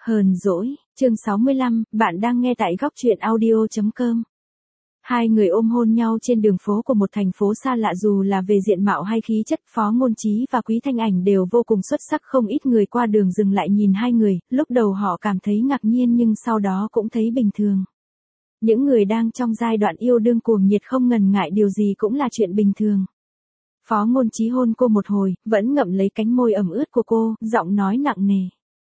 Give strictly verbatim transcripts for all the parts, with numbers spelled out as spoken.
Hờn dỗi, chương sáu mươi lăm, bạn đang nghe tại góc truyện audio chấm com. Hai người ôm hôn nhau trên đường phố của một thành phố xa lạ, dù là về diện mạo hay khí chất, Phó Ngôn Chí và Quý Thanh Ảnh đều vô cùng xuất sắc. Không ít người qua đường dừng lại nhìn hai người, lúc đầu họ cảm thấy ngạc nhiên nhưng sau đó cũng thấy bình thường. Những người đang trong giai đoạn yêu đương cuồng nhiệt không ngần ngại điều gì cũng là chuyện bình thường. Phó Ngôn Chí hôn cô một hồi, vẫn ngậm lấy cánh môi ẩm ướt của cô, giọng nói nặng nề.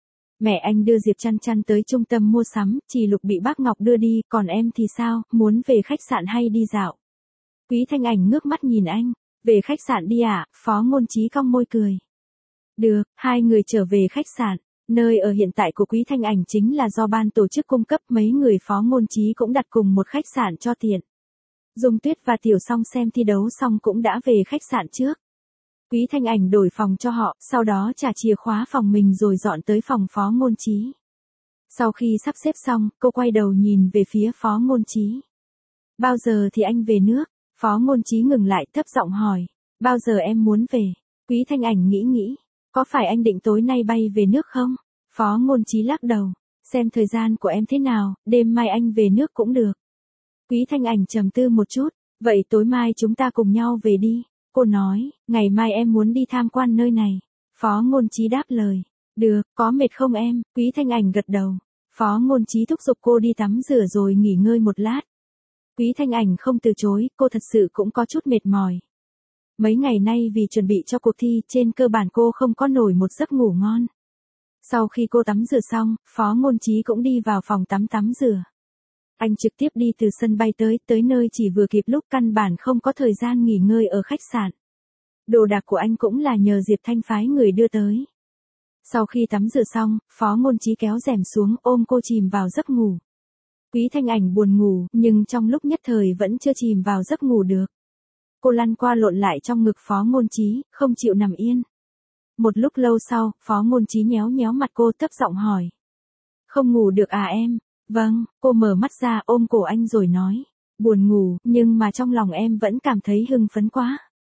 Mẹ anh đưa Diệp Chăn Chăn tới trung tâm mua sắm, Trì Lục bị bác Ngọc đưa đi, còn em thì sao, muốn về khách sạn hay đi dạo? Quý Thanh Ảnh ngước mắt nhìn anh, về khách sạn đi ạ, à? Phó Ngôn Chí cong môi cười. Được, hai người trở về khách sạn, nơi ở hiện tại của Quý Thanh Ảnh chính là do ban tổ chức cung cấp, mấy người Phó Ngôn Chí cũng đặt cùng một khách sạn cho tiện. Dung Tuyết và Tiểu Song xem thi đấu xong cũng đã về khách sạn trước. Quý Thanh Ảnh đổi phòng cho họ, sau đó trả chìa khóa phòng mình rồi dọn tới phòng Phó Ngôn Chí. Sau khi sắp xếp xong, cô quay đầu nhìn về phía Phó Ngôn Chí. Bao giờ thì anh về nước? Phó Ngôn Chí ngừng lại, thấp giọng hỏi. Bao giờ em muốn về? Quý Thanh Ảnh nghĩ nghĩ. Có phải anh định tối nay bay về nước không? Phó Ngôn Chí lắc đầu. Xem thời gian của em thế nào, đêm mai anh về nước cũng được. Quý Thanh Ảnh trầm tư một chút. Vậy tối mai chúng ta cùng nhau về đi. Cô nói, ngày mai em muốn đi tham quan nơi này. Phó Ngôn Chí đáp lời. Được, có mệt không em? Quý Thanh Ảnh gật đầu. Phó Ngôn Chí thúc giục cô đi tắm rửa rồi nghỉ ngơi một lát. Quý Thanh Ảnh không từ chối, cô thật sự cũng có chút mệt mỏi. Mấy ngày nay vì chuẩn bị cho cuộc thi, trên cơ bản cô không có nổi một giấc ngủ ngon. Sau khi cô tắm rửa xong, Phó Ngôn Chí cũng đi vào phòng tắm tắm rửa. Anh trực tiếp đi từ sân bay tới, tới nơi chỉ vừa kịp lúc, căn bản không có thời gian nghỉ ngơi ở khách sạn. Đồ đạc của anh cũng là nhờ Diệp Thanh phái người đưa tới. Sau khi tắm rửa xong, Phó Ngôn Chí kéo rèm xuống ôm cô chìm vào giấc ngủ. Quý Thanh Ảnh buồn ngủ, nhưng trong lúc nhất thời vẫn chưa chìm vào giấc ngủ được. Cô lăn qua lộn lại trong ngực Phó Ngôn Chí, không chịu nằm yên. Một lúc lâu sau, Phó Ngôn Chí nhéo nhéo mặt cô, thấp giọng hỏi. Không ngủ được à em? Vâng, cô mở mắt ra ôm cổ anh rồi nói. Buồn ngủ, nhưng mà trong lòng em vẫn cảm thấy hưng phấn quá.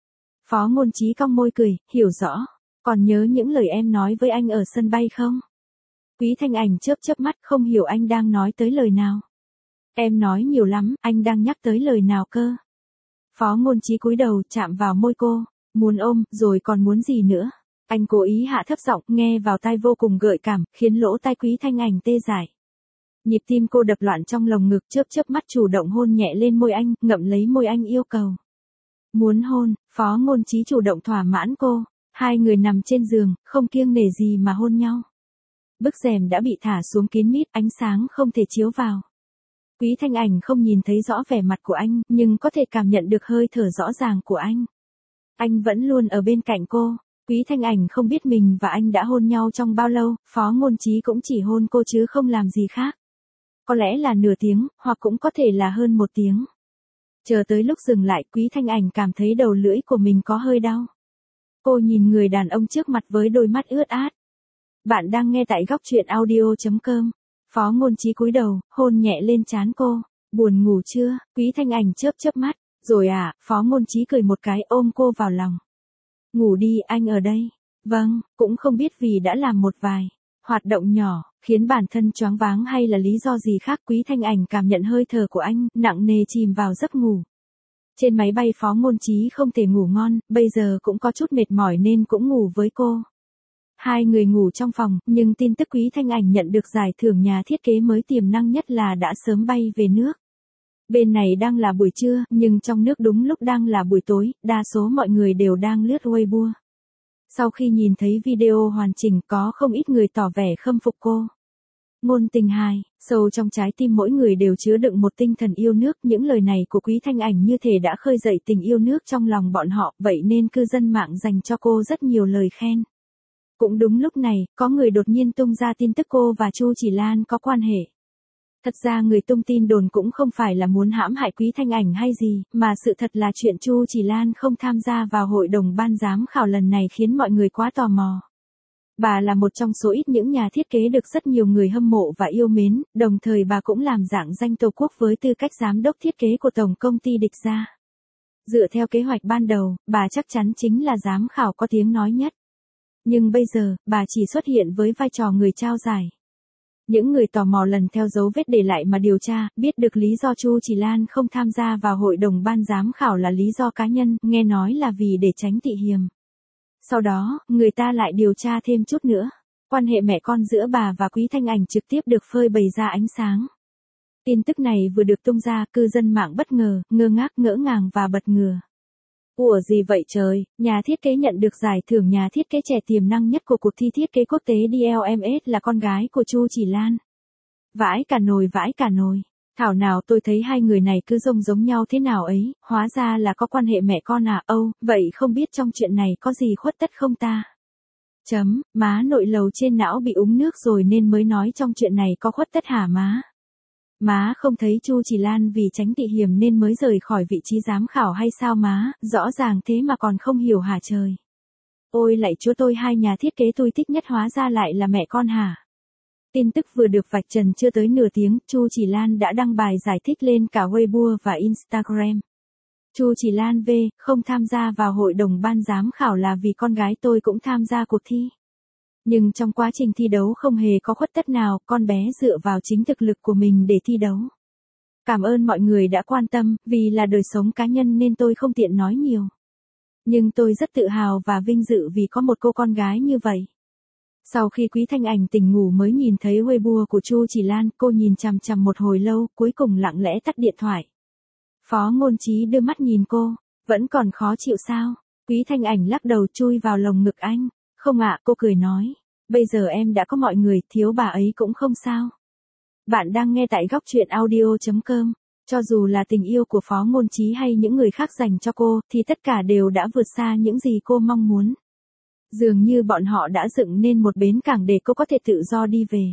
Phó Ngôn Chí cong môi cười, hiểu rõ. Còn nhớ những lời em nói với anh ở sân bay không? Quý Thanh Ảnh chớp chớp mắt, không hiểu anh đang nói tới lời nào. Em nói nhiều lắm, anh đang nhắc tới lời nào cơ? Phó Ngôn Chí cúi đầu chạm vào môi cô. Muốn ôm, rồi còn muốn gì nữa? Anh cố ý hạ thấp giọng, nghe vào tai vô cùng gợi cảm, khiến lỗ tai Quý Thanh Ảnh tê dại. Nhịp tim cô đập loạn trong lồng ngực, chớp chớp mắt chủ động hôn nhẹ lên môi anh, ngậm lấy môi anh yêu cầu. Muốn hôn, Phó Ngôn Chí chủ động thỏa mãn cô. Hai người nằm trên giường, không kiêng nể gì mà hôn nhau. Bức rèm đã bị thả xuống kín mít, ánh sáng không thể chiếu vào. Quý Thanh Ảnh không nhìn thấy rõ vẻ mặt của anh, nhưng có thể cảm nhận được hơi thở rõ ràng của anh. Anh vẫn luôn ở bên cạnh cô. Quý Thanh Ảnh không biết mình và anh đã hôn nhau trong bao lâu, Phó Ngôn Chí cũng chỉ hôn cô chứ không làm gì khác. Có lẽ là nửa tiếng, hoặc cũng có thể là hơn một tiếng. Chờ tới lúc dừng lại, Quý Thanh Ảnh cảm thấy đầu lưỡi của mình có hơi đau. Cô nhìn người đàn ông trước mặt với đôi mắt ướt át. Bạn đang nghe tại góc truyện audio chấm com. Phó Ngôn Chí cúi đầu, hôn nhẹ lên trán cô. Buồn ngủ chưa? Quý Thanh Ảnh chớp chớp mắt. Rồi à, Phó Ngôn Chí cười một cái ôm cô vào lòng. Ngủ đi, anh ở đây. Vâng, cũng không biết vì đã làm một vài hoạt động nhỏ, khiến bản thân choáng váng hay là lý do gì khác, Quý Thanh Ảnh cảm nhận hơi thở của anh, nặng nề chìm vào giấc ngủ. Trên máy bay Phó Ngôn Chí không thể ngủ ngon, bây giờ cũng có chút mệt mỏi nên cũng ngủ với cô. Hai người ngủ trong phòng, nhưng tin tức Quý Thanh Ảnh nhận được giải thưởng nhà thiết kế mới tiềm năng nhất là đã sớm bay về nước. Bên này đang là buổi trưa, nhưng trong nước đúng lúc đang là buổi tối, đa số mọi người đều đang lướt Weibo. Sau khi nhìn thấy video hoàn chỉnh, có không ít người tỏ vẻ khâm phục cô. Ngôn tình hài, sâu trong trái tim mỗi người đều chứa đựng một tinh thần yêu nước, những lời này của Quý Thanh Ảnh như thể đã khơi dậy tình yêu nước trong lòng bọn họ, vậy nên cư dân mạng dành cho cô rất nhiều lời khen. Cũng đúng lúc này, có người đột nhiên tung ra tin tức cô và Chu Chỉ Lan có quan hệ. Thật ra người tung tin đồn cũng không phải là muốn hãm hại Quý Thanh Ảnh hay gì, mà sự thật là chuyện Chu Chỉ Lan không tham gia vào hội đồng ban giám khảo lần này khiến mọi người quá tò mò. Bà là một trong số ít những nhà thiết kế được rất nhiều người hâm mộ và yêu mến, đồng thời bà cũng làm dạng danh Tổ quốc với tư cách giám đốc thiết kế của tổng công ty Địch Gia. Dựa theo kế hoạch ban đầu, bà chắc chắn chính là giám khảo có tiếng nói nhất. Nhưng bây giờ, bà chỉ xuất hiện với vai trò người trao giải. Những người tò mò lần theo dấu vết để lại mà điều tra, biết được lý do Chu Chỉ Lan không tham gia vào hội đồng ban giám khảo là lý do cá nhân, nghe nói là vì để tránh tị hiềm. Sau đó, người ta lại điều tra thêm chút nữa. Quan hệ mẹ con giữa bà và Quý Thanh Ảnh trực tiếp được phơi bày ra ánh sáng. Tin tức này vừa được tung ra, cư dân mạng bất ngờ, ngơ ngác, ngỡ ngàng và bật ngửa. Ủa gì vậy trời, nhà thiết kế nhận được giải thưởng nhà thiết kế trẻ tiềm năng nhất của cuộc thi thiết kế quốc tế đê lờ em ét là con gái của Chu Chỉ Lan. Vãi cả nồi vãi cả nồi. Thảo nào tôi thấy hai người này cứ giống giống nhau thế nào ấy, hóa ra là có quan hệ mẹ con à, âu, vậy không biết trong chuyện này có gì khuất tất không ta? Chấm, má nội lầu trên não bị úng nước rồi nên mới nói trong chuyện này có khuất tất hả má? Má không thấy Chu Chỉ Lan vì tránh tị hiềm nên mới rời khỏi vị trí giám khảo hay sao má, rõ ràng thế mà còn không hiểu hả trời. Ôi lạy chúa tôi, hai nhà thiết kế tôi thích nhất hóa ra lại là mẹ con hả? Tin tức vừa được vạch trần chưa tới nửa tiếng, Chu Chỉ Lan đã đăng bài giải thích lên cả Weibo và Instagram. Chu Chỉ Lan V, không tham gia vào hội đồng ban giám khảo là vì con gái tôi cũng tham gia cuộc thi. Nhưng trong quá trình thi đấu không hề có khuất tất nào, con bé dựa vào chính thực lực của mình để thi đấu. Cảm ơn mọi người đã quan tâm, vì là đời sống cá nhân nên tôi không tiện nói nhiều. Nhưng tôi rất tự hào và vinh dự vì có một cô con gái như vậy. Sau khi Quý Thanh Ảnh tỉnh ngủ mới nhìn thấy Weibo của Chu Chỉ Lan, cô nhìn chằm chằm một hồi lâu, cuối cùng lặng lẽ tắt điện thoại. Phó Ngôn Chí đưa mắt nhìn cô, vẫn còn khó chịu sao? Quý Thanh Ảnh lắc đầu chui vào lồng ngực anh. Không ạ, cô cười nói. Bây giờ em đã có mọi người, thiếu bà ấy cũng không sao. Bạn đang nghe tại góc truyện audio chấm com. Cho dù là tình yêu của Phó Ngôn Chí hay những người khác dành cho cô, thì tất cả đều đã vượt xa những gì cô mong muốn. Dường như bọn họ đã dựng nên một bến cảng để cô có thể tự do đi về.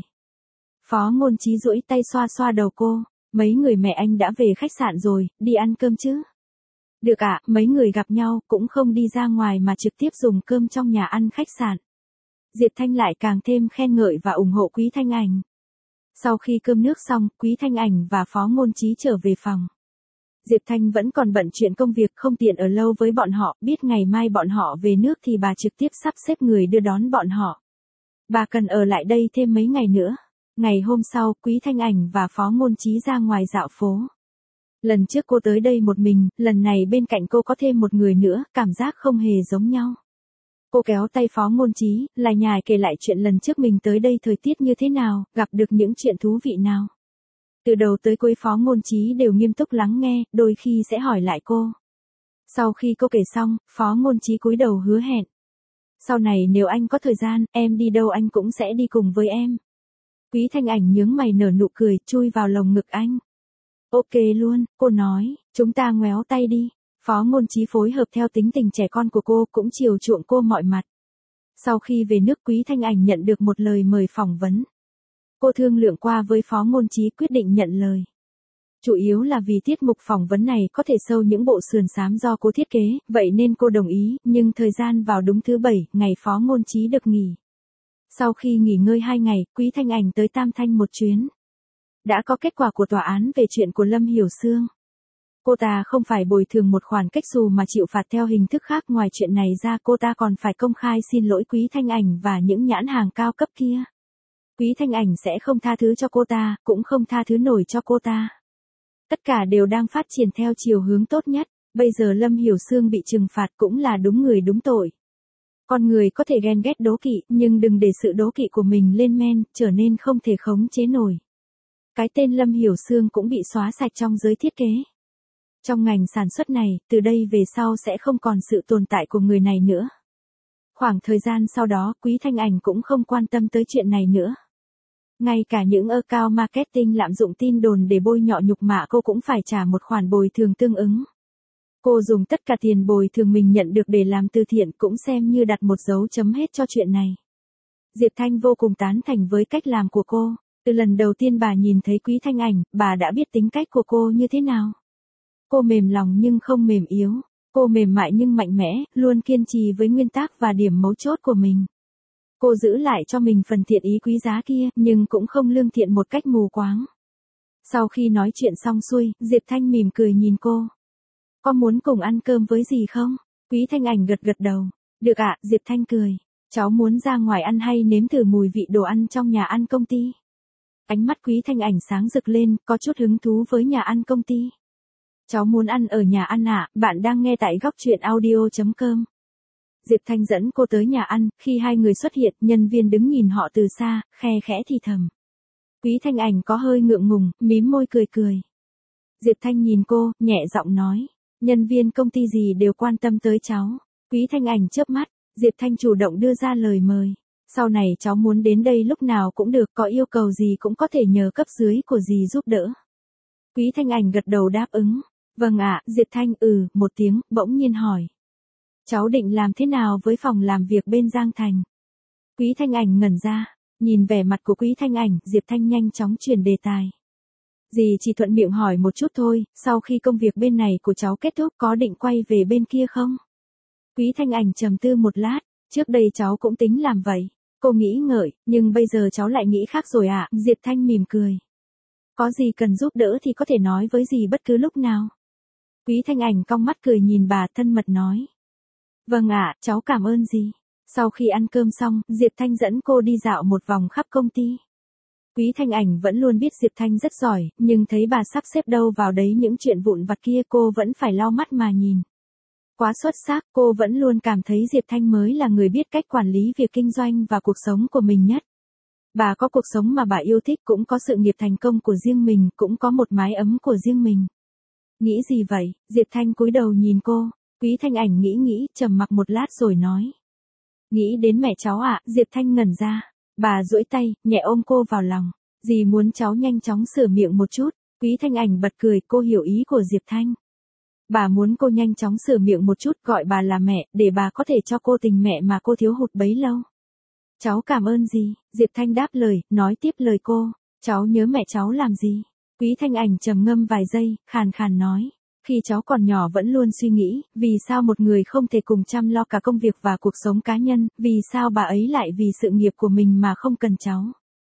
Phó Ngôn Chí duỗi tay xoa xoa đầu cô. Mấy người mẹ anh đã về khách sạn rồi, đi ăn cơm chứ? Được ạ, à, mấy người gặp nhau cũng không đi ra ngoài mà trực tiếp dùng cơm trong nhà ăn khách sạn. Diệp Thanh lại càng thêm khen ngợi và ủng hộ Quý Thanh Ảnh. Sau khi cơm nước xong, Quý Thanh Ảnh và Phó Ngôn Chí trở về phòng. Diệp Thanh vẫn còn bận chuyện công việc không tiện ở lâu với bọn họ, biết ngày mai bọn họ về nước thì bà trực tiếp sắp xếp người đưa đón bọn họ. Bà cần ở lại đây thêm mấy ngày nữa. Ngày hôm sau, Quý Thanh Ảnh và Phó Ngôn Chí ra ngoài dạo phố. Lần trước cô tới đây một mình, lần này bên cạnh cô có thêm một người nữa, cảm giác không hề giống nhau. Cô kéo tay Phó Ngôn Chí, lại nhải kể lại chuyện lần trước mình tới đây thời tiết như thế nào, gặp được những chuyện thú vị nào. Từ đầu tới cuối Phó Ngôn Chí đều nghiêm túc lắng nghe, đôi khi sẽ hỏi lại cô. Sau khi cô kể xong, Phó Ngôn Chí cúi đầu hứa hẹn. Sau này nếu anh có thời gian, em đi đâu anh cũng sẽ đi cùng với em. Quý Thanh Ảnh nhướng mày nở nụ cười, chui vào lồng ngực anh. Ok luôn, cô nói, chúng ta ngoéo tay đi. Phó Ngôn Chí phối hợp theo tính tình trẻ con của cô, cũng chiều chuộng cô mọi mặt. Sau khi về nước, Quý Thanh Ảnh nhận được một lời mời phỏng vấn. Cô thương lượng qua với Phó Ngôn Chí quyết định nhận lời. Chủ yếu là vì tiết mục phỏng vấn này có thể show những bộ sườn xám do cô thiết kế, vậy nên cô đồng ý, nhưng thời gian vào đúng thứ bảy, ngày Phó Ngôn Chí được nghỉ. Sau khi nghỉ ngơi hai ngày, Quý Thanh Ảnh tới Tam Thanh một chuyến. Đã có kết quả của tòa án về chuyện của Lâm Hiểu Sương. Cô ta không phải bồi thường một khoản cách xù mà chịu phạt theo hình thức khác, ngoài chuyện này ra cô ta còn phải công khai xin lỗi Quý Thanh Ảnh và những nhãn hàng cao cấp kia. Quý Thanh Ảnh sẽ không tha thứ cho cô ta, cũng không tha thứ nổi cho cô ta. Tất cả đều đang phát triển theo chiều hướng tốt nhất, bây giờ Lâm Hiểu Sương bị trừng phạt cũng là đúng người đúng tội. Con người có thể ghen ghét đố kỵ, nhưng đừng để sự đố kỵ của mình lên men, trở nên không thể khống chế nổi. Cái tên Lâm Hiểu Sương cũng bị xóa sạch trong giới thiết kế. Trong ngành sản xuất này, từ đây về sau sẽ không còn sự tồn tại của người này nữa. Khoảng thời gian sau đó, Quý Thanh Ảnh cũng không quan tâm tới chuyện này nữa. Ngay cả những account marketing lạm dụng tin đồn để bôi nhọ nhục mạ cô cũng phải trả một khoản bồi thường tương ứng. Cô dùng tất cả tiền bồi thường mình nhận được để làm từ thiện, cũng xem như đặt một dấu chấm hết cho chuyện này. Diệp Thanh vô cùng tán thành với cách làm của cô. Từ lần đầu tiên bà nhìn thấy Quý Thanh Ảnh, bà đã biết tính cách của cô như thế nào. Cô mềm lòng nhưng không mềm yếu. Cô mềm mại nhưng mạnh mẽ, luôn kiên trì với nguyên tắc và điểm mấu chốt của mình. Cô giữ lại cho mình phần thiện ý quý giá kia, nhưng cũng không lương thiện một cách mù quáng. Sau khi nói chuyện xong xuôi, Diệp Thanh mỉm cười nhìn cô. Có muốn cùng ăn cơm với gì không? Quý Thanh Ảnh gật gật đầu. Được ạ, Diệp Thanh cười. Cháu muốn ra ngoài ăn hay nếm thử mùi vị đồ ăn trong nhà ăn công ty. Ánh mắt Quý Thanh Ảnh sáng rực lên, có chút hứng thú với nhà ăn công ty. Cháu muốn ăn ở nhà ăn ạ, à, bạn đang nghe tại góc truyện audio chấm com. Diệp Thanh dẫn cô tới nhà ăn, khi hai người xuất hiện, nhân viên đứng nhìn họ từ xa, khe khẽ thì thầm. Quý Thanh Ảnh có hơi ngượng ngùng, mím môi cười cười. Diệp Thanh nhìn cô, nhẹ giọng nói, nhân viên công ty gì đều quan tâm tới cháu. Quý Thanh Ảnh chớp mắt, Diệp Thanh chủ động đưa ra lời mời. Sau này cháu muốn đến đây lúc nào cũng được, có yêu cầu gì cũng có thể nhờ cấp dưới của dì giúp đỡ. Quý Thanh Ảnh gật đầu đáp ứng. Vâng ạ, Diệp Thanh ừ, một tiếng, bỗng nhiên hỏi. Cháu định làm thế nào với phòng làm việc bên Giang Thành? Quý Thanh Ảnh ngẩn ra, nhìn vẻ mặt của Quý Thanh Ảnh, Diệp Thanh nhanh chóng chuyển đề tài. Dì chỉ thuận miệng hỏi một chút thôi, sau khi công việc bên này của cháu kết thúc có định quay về bên kia không? Quý Thanh Ảnh trầm tư một lát, trước đây cháu cũng tính làm vậy. Cô nghĩ ngợi, nhưng bây giờ cháu lại nghĩ khác rồi ạ, à? Diệp Thanh mỉm cười. Có gì cần giúp đỡ thì có thể nói với dì bất cứ lúc nào. Quý Thanh Ảnh cong mắt cười nhìn bà, thân mật nói. Vâng ạ, cháu cảm ơn dì. Sau khi ăn cơm xong, Diệp Thanh dẫn cô đi dạo một vòng khắp công ty. Quý Thanh Ảnh vẫn luôn biết Diệp Thanh rất giỏi, nhưng thấy bà sắp xếp đâu vào đấy những chuyện vụn vặt kia cô vẫn phải lau mắt mà nhìn. Quá xuất sắc, cô vẫn luôn cảm thấy Diệp Thanh mới là người biết cách quản lý việc kinh doanh và cuộc sống của mình nhất. Bà có cuộc sống mà bà yêu thích, cũng có sự nghiệp thành công của riêng mình, cũng có một mái ấm của riêng mình. Nghĩ gì vậy? Diệp Thanh cúi đầu nhìn cô. Quý Thanh Ảnh nghĩ nghĩ, trầm mặc một lát rồi nói. Nghĩ đến mẹ cháu ạ, à? Diệp Thanh ngẩn ra. Bà duỗi tay, nhẹ ôm cô vào lòng. Dì muốn cháu nhanh chóng sửa miệng một chút. Quý Thanh Ảnh bật cười, cô hiểu ý của Diệp Thanh. Bà muốn cô nhanh chóng sửa miệng một chút, gọi bà là mẹ, để bà có thể cho cô tình mẹ mà cô thiếu hụt bấy lâu. Cháu cảm ơn dì, Diệp Thanh đáp lời, nói tiếp lời cô. Cháu nhớ mẹ cháu làm gì? Quý Thanh Ảnh trầm ngâm vài giây, khàn khàn nói. Khi cháu còn nhỏ vẫn luôn suy nghĩ, vì sao một người không thể cùng chăm lo cả công việc và cuộc sống cá nhân, vì sao bà ấy lại vì sự nghiệp của mình mà không cần cháu.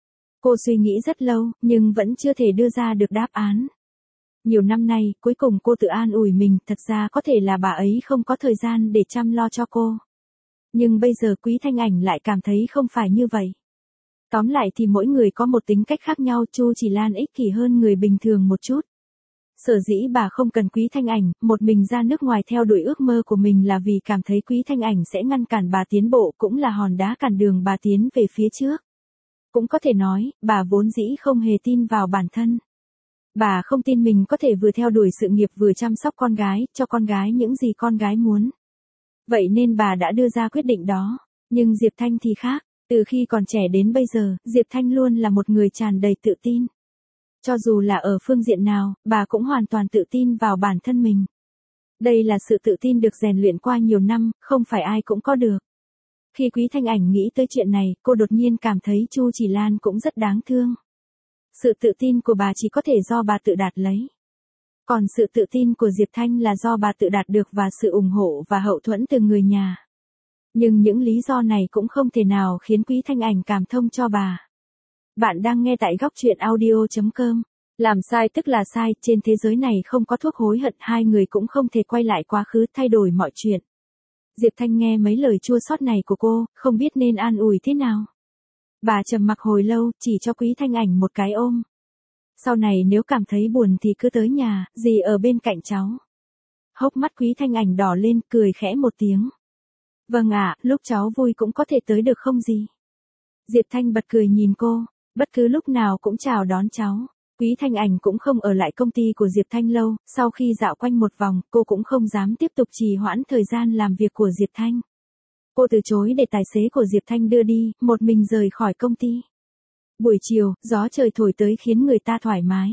Cô suy nghĩ rất lâu, nhưng vẫn chưa thể đưa ra được đáp án. Nhiều năm nay, cuối cùng cô tự an ủi mình, thật ra có thể là bà ấy không có thời gian để chăm lo cho cô. Nhưng bây giờ Quý Thanh Ảnh lại cảm thấy không phải như vậy. Tóm lại thì mỗi người có một tính cách khác nhau, Chu Chỉ Lan ích kỷ hơn người bình thường một chút. Sở dĩ bà không cần Quý Thanh Ảnh, một mình ra nước ngoài theo đuổi ước mơ của mình là vì cảm thấy Quý Thanh Ảnh sẽ ngăn cản bà tiến bộ, cũng là hòn đá cản đường bà tiến về phía trước. Cũng có thể nói, bà vốn dĩ không hề tin vào bản thân. Bà không tin mình có thể vừa theo đuổi sự nghiệp vừa chăm sóc con gái, cho con gái những gì con gái muốn. Vậy nên bà đã đưa ra quyết định đó. Nhưng Diệp Thanh thì khác, từ khi còn trẻ đến bây giờ, Diệp Thanh luôn là một người tràn đầy tự tin. Cho dù là ở phương diện nào, bà cũng hoàn toàn tự tin vào bản thân mình. Đây là sự tự tin được rèn luyện qua nhiều năm, không phải ai cũng có được. Khi Quý Thanh Ảnh nghĩ tới chuyện này, cô đột nhiên cảm thấy Chu Chỉ Lan cũng rất đáng thương. Sự tự tin của bà chỉ có thể do bà tự đạt lấy. Còn sự tự tin của Diệp Thanh là do bà tự đạt được và sự ủng hộ và hậu thuẫn từ người nhà. Nhưng những lý do này cũng không thể nào khiến Quý Thanh Ảnh cảm thông cho bà. Bạn đang nghe tại góc truyện audio chấm com. Làm sai tức là sai, trên thế giới này không có thuốc hối hận, hai người cũng không thể quay lại quá khứ thay đổi mọi chuyện. Diệp Thanh nghe mấy lời chua xót này của cô, không biết nên an ủi thế nào. Bà trầm mặc hồi lâu, chỉ cho Quý Thanh Ảnh một cái ôm. Sau này nếu cảm thấy buồn thì cứ tới nhà, dì ở bên cạnh cháu. Hốc mắt Quý Thanh Ảnh đỏ lên, cười khẽ một tiếng. Vâng ạ, lúc cháu vui cũng có thể tới được không dì? Diệp Thanh bật cười nhìn cô, bất cứ lúc nào cũng chào đón cháu. Quý Thanh Ảnh cũng không ở lại công ty của Diệp Thanh lâu, sau khi dạo quanh một vòng, cô cũng không dám tiếp tục trì hoãn thời gian làm việc của Diệp Thanh. Cô từ chối để tài xế của Diệp Thanh đưa đi, một mình rời khỏi công ty. Buổi chiều, gió trời thổi tới khiến người ta thoải mái.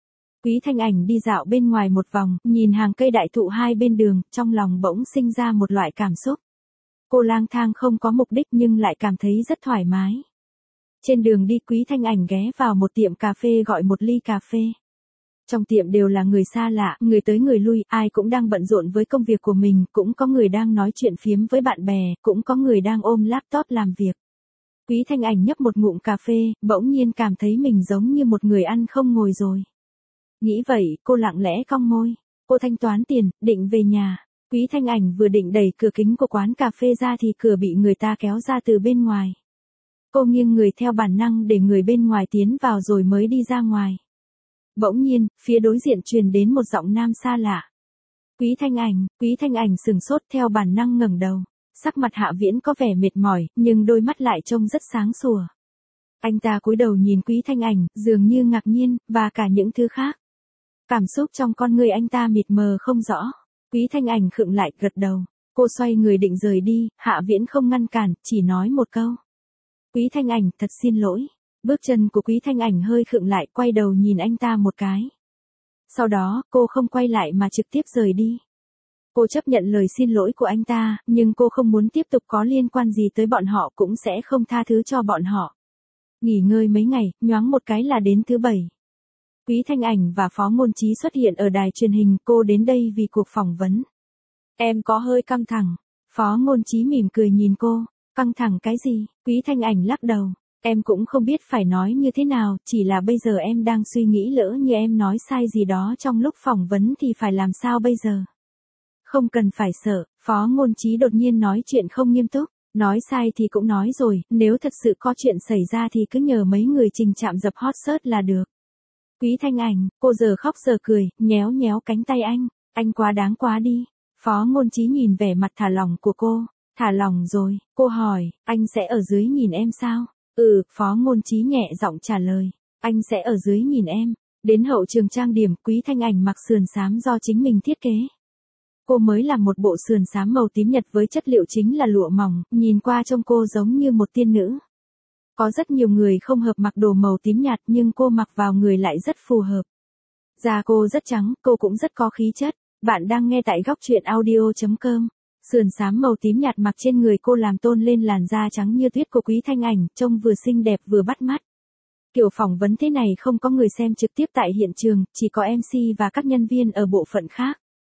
Quý Thanh Ảnh đi dạo bên ngoài một vòng, nhìn hàng cây đại thụ hai bên đường, trong lòng bỗng sinh ra một loại cảm xúc. Cô lang thang không có mục đích nhưng lại cảm thấy rất thoải mái. Trên đường đi Quý Thanh Ảnh ghé vào một tiệm cà phê gọi một ly cà phê. Trong tiệm đều là người xa lạ, người tới người lui, ai cũng đang bận rộn với công việc của mình, cũng có người đang nói chuyện phiếm với bạn bè, cũng có người đang ôm laptop làm việc. Quý Thanh Ảnh nhấp một ngụm cà phê, bỗng nhiên cảm thấy mình giống như một người ăn không ngồi rồi. Nghĩ vậy, cô lặng lẽ cong môi. Cô thanh toán tiền, định về nhà. Quý Thanh Ảnh vừa định đẩy cửa kính của quán cà phê ra thì cửa bị người ta kéo ra từ bên ngoài. Cô nghiêng người theo bản năng để người bên ngoài tiến vào rồi mới đi ra ngoài. Bỗng nhiên, phía đối diện truyền đến một giọng nam xa lạ. Quý Thanh Ảnh, Quý Thanh Ảnh sừng sốt theo bản năng ngẩng đầu. Sắc mặt Hạ Viễn có vẻ mệt mỏi, nhưng đôi mắt lại trông rất sáng sủa. Anh ta cúi đầu nhìn Quý Thanh Ảnh, dường như ngạc nhiên, và cả những thứ khác. Cảm xúc trong con người anh ta mịt mờ không rõ. Quý Thanh Ảnh khựng lại, gật đầu. Cô xoay người định rời đi, Hạ Viễn không ngăn cản, chỉ nói một câu. Quý Thanh Ảnh, thật xin lỗi. Bước chân của Quý Thanh Ảnh hơi khựng lại, quay đầu nhìn anh ta một cái. Sau đó, cô không quay lại mà trực tiếp rời đi. Cô chấp nhận lời xin lỗi của anh ta, nhưng cô không muốn tiếp tục có liên quan gì tới bọn họ, cũng sẽ không tha thứ cho bọn họ. Nghỉ ngơi mấy ngày, nhoáng một cái là đến thứ bảy. Quý Thanh Ảnh và Phó Ngôn Chí xuất hiện ở đài truyền hình, cô đến đây vì cuộc phỏng vấn. Em có hơi căng thẳng. Phó Ngôn Chí mỉm cười nhìn cô. Căng thẳng cái gì? Quý Thanh Ảnh lắc đầu. Em cũng không biết phải nói như thế nào, chỉ là bây giờ em đang suy nghĩ lỡ như em nói sai gì đó trong lúc phỏng vấn thì phải làm sao bây giờ? Không cần phải sợ, Phó Ngôn Chí đột nhiên nói chuyện không nghiêm túc. Nói sai thì cũng nói rồi, nếu thật sự có chuyện xảy ra thì cứ nhờ mấy người trình trạm dập hot search là được. Quý Thanh Ảnh, cô giờ khóc giờ cười, nhéo nhéo cánh tay anh. Anh quá đáng quá đi. Phó Ngôn Chí nhìn vẻ mặt thả lỏng của cô. Thả lỏng rồi, cô hỏi, anh sẽ ở dưới nhìn em sao? Ừ, Phó Ngôn Chí nhẹ giọng trả lời. Anh sẽ ở dưới nhìn em. Đến hậu trường trang điểm, Quý Thanh Ảnh mặc sườn xám do chính mình thiết kế. Cô mới làm một bộ sườn xám màu tím nhật với chất liệu chính là lụa mỏng, nhìn qua trông cô giống như một tiên nữ. Có rất nhiều người không hợp mặc đồ màu tím nhạt nhưng cô mặc vào người lại rất phù hợp. Da cô rất trắng, cô cũng rất có khí chất. Bạn đang nghe tại góc truyện audio chấm com. Sườn xám màu tím nhạt mặc trên người cô làm tôn lên làn da trắng như tuyết của Quý Thanh Ảnh, trông vừa xinh đẹp vừa bắt mắt. Kiểu phỏng vấn thế này không có người xem trực tiếp tại hiện trường, chỉ có em xê và các nhân viên ở bộ phận khác.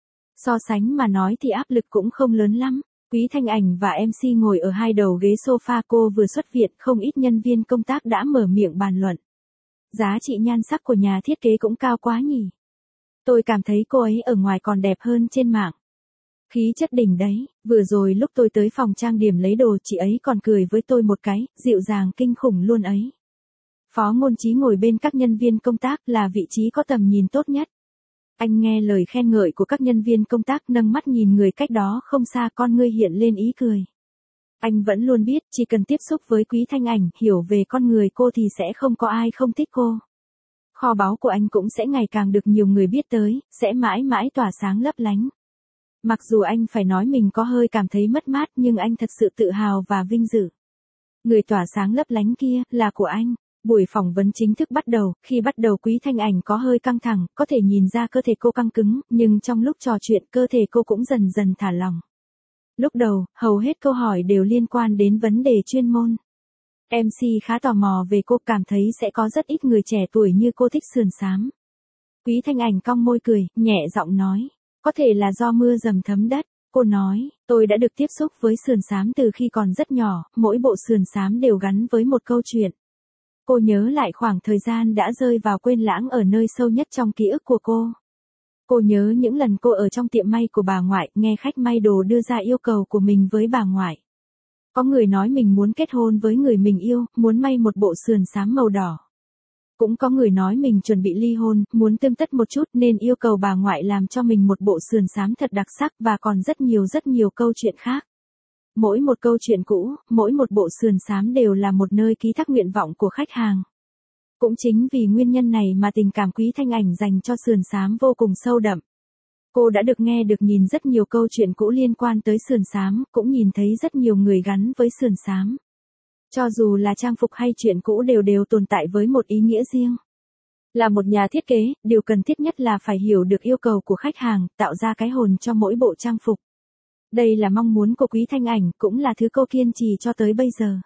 So sánh mà nói thì áp lực cũng không lớn lắm. Quý Thanh Ảnh và em xê ngồi ở hai đầu ghế sofa, cô vừa xuất viện, không ít nhân viên công tác đã mở miệng bàn luận. Giá trị nhan sắc của nhà thiết kế cũng cao quá nhỉ. Tôi cảm thấy cô ấy ở ngoài còn đẹp hơn trên mạng. Khí chất đỉnh đấy, vừa rồi lúc tôi tới phòng trang điểm lấy đồ chị ấy còn cười với tôi một cái, dịu dàng kinh khủng luôn ấy. Phó Ngôn Chí ngồi bên các nhân viên công tác là vị trí có tầm nhìn tốt nhất. Anh nghe lời khen ngợi của các nhân viên công tác nâng mắt nhìn người cách đó không xa, con ngươi hiện lên ý cười. Anh vẫn luôn biết chỉ cần tiếp xúc với Quý Thanh Ảnh, hiểu về con người cô thì sẽ không có ai không thích cô. Kho báu của anh cũng sẽ ngày càng được nhiều người biết tới, sẽ mãi mãi tỏa sáng lấp lánh. Mặc dù anh phải nói mình có hơi cảm thấy mất mát nhưng anh thật sự tự hào và vinh dự. Người tỏa sáng lấp lánh kia là của anh. Buổi phỏng vấn chính thức bắt đầu, khi bắt đầu Quý Thanh Ảnh có hơi căng thẳng, có thể nhìn ra cơ thể cô căng cứng, nhưng trong lúc trò chuyện cơ thể cô cũng dần dần thả lỏng. Lúc đầu, hầu hết câu hỏi đều liên quan đến vấn đề chuyên môn. em xê khá tò mò về cô, cảm thấy sẽ có rất ít người trẻ tuổi như cô thích sườn xám. Quý Thanh Ảnh cong môi cười, nhẹ giọng nói, có thể là do mưa dầm thấm đất. Cô nói, tôi đã được tiếp xúc với sườn xám từ khi còn rất nhỏ, mỗi bộ sườn xám đều gắn với một câu chuyện. Cô nhớ lại khoảng thời gian đã rơi vào quên lãng ở nơi sâu nhất trong ký ức của cô. Cô nhớ những lần cô ở trong tiệm may của bà ngoại, nghe khách may đồ đưa ra yêu cầu của mình với bà ngoại. Có người nói mình muốn kết hôn với người mình yêu, muốn may một bộ sườn xám màu đỏ. Cũng có người nói mình chuẩn bị ly hôn, muốn tươm tất một chút nên yêu cầu bà ngoại làm cho mình một bộ sườn xám thật đặc sắc, và còn rất nhiều rất nhiều câu chuyện khác. Mỗi một câu chuyện cũ, mỗi một bộ sườn xám đều là một nơi ký thác nguyện vọng của khách hàng. Cũng chính vì nguyên nhân này mà tình cảm Quý Thanh Ảnh dành cho sườn xám vô cùng sâu đậm. Cô đã được nghe được nhìn rất nhiều câu chuyện cũ liên quan tới sườn xám, cũng nhìn thấy rất nhiều người gắn với sườn xám. Cho dù là trang phục hay chuyện cũ đều đều tồn tại với một ý nghĩa riêng. Là một nhà thiết kế, điều cần thiết nhất là phải hiểu được yêu cầu của khách hàng, tạo ra cái hồn cho mỗi bộ trang phục. Đây là mong muốn của Quý Thanh Ảnh, cũng là thứ cô kiên trì cho tới bây giờ.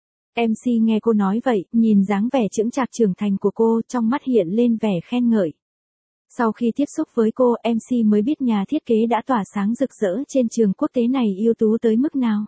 em xê nghe cô nói vậy, nhìn dáng vẻ chững chạc trưởng thành của cô, trong mắt hiện lên vẻ khen ngợi. Sau khi tiếp xúc với cô, em xê mới biết nhà thiết kế đã tỏa sáng rực rỡ trên trường quốc tế này ưu tú tới mức nào.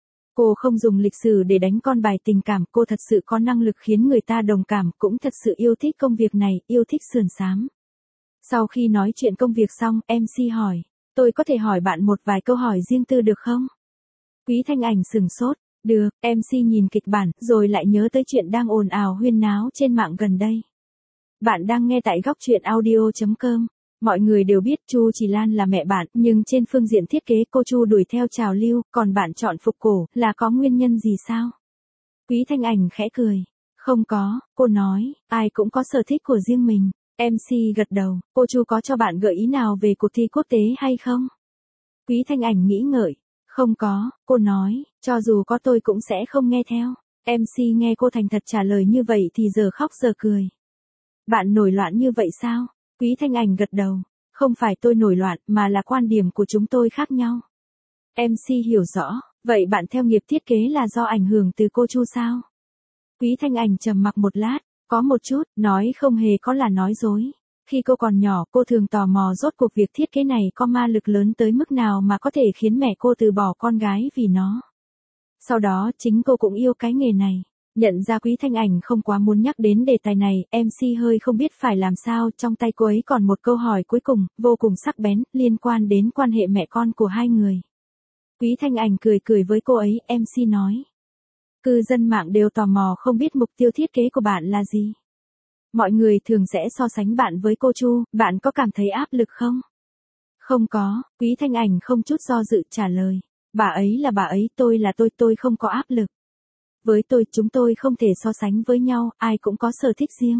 Cô không dùng lịch sử để đánh con bài tình cảm, cô thật sự có năng lực khiến người ta đồng cảm, cũng thật sự yêu thích công việc này, yêu thích sườn xám. Sau khi nói chuyện công việc xong, em xê hỏi, tôi có thể hỏi bạn một vài câu hỏi riêng tư được không? Quý Thanh Ảnh sừng sốt, Được, em xê nhìn kịch bản, rồi lại nhớ tới chuyện đang ồn ào huyên náo trên mạng gần đây. Bạn đang nghe tại góc truyện audio chấm com. Mọi người đều biết Chu Chỉ Lan là mẹ bạn, nhưng trên phương diện thiết kế cô Chu đuổi theo trào lưu, còn bạn chọn phục cổ, là có nguyên nhân gì sao? Quý Thanh Ảnh khẽ cười. Không có, cô nói, ai cũng có sở thích của riêng mình. em xê gật đầu, cô Chu có cho bạn gợi ý nào về cuộc thi quốc tế hay không? Quý Thanh Ảnh nghĩ ngợi. Không có, cô nói, cho dù có tôi cũng sẽ không nghe theo. em xê nghe cô thành thật trả lời như vậy thì giờ khóc giờ cười. Bạn nổi loạn như vậy sao? Quý Thanh Ảnh gật đầu. Không phải tôi nổi loạn, mà là quan điểm của chúng tôi khác nhau. em xê hiểu rõ, vậy bạn theo nghiệp thiết kế là do ảnh hưởng từ cô Chu sao? Quý Thanh Ảnh trầm mặc một lát, có một chút, nói không hề có là nói dối. Khi cô còn nhỏ, cô thường tò mò rốt cuộc việc thiết kế này có ma lực lớn tới mức nào mà có thể khiến mẹ cô từ bỏ con gái vì nó. Sau đó, chính cô cũng yêu cái nghề này. Nhận ra Quý Thanh Ảnh không quá muốn nhắc đến đề tài này, em xê hơi không biết phải làm sao, trong tay cô ấy còn một câu hỏi cuối cùng, vô cùng sắc bén, liên quan đến quan hệ mẹ con của hai người. Quý Thanh Ảnh cười cười với cô ấy, em xê nói. Cư dân mạng đều tò mò không biết mục tiêu thiết kế của bạn là gì. Mọi người thường sẽ so sánh bạn với cô Chu, bạn có cảm thấy áp lực không? Không có, Quý Thanh Ảnh không chút do dự trả lời. Bà ấy là bà ấy, tôi là tôi, tôi không có áp lực. Với tôi, chúng tôi không thể so sánh với nhau, ai cũng có sở thích riêng.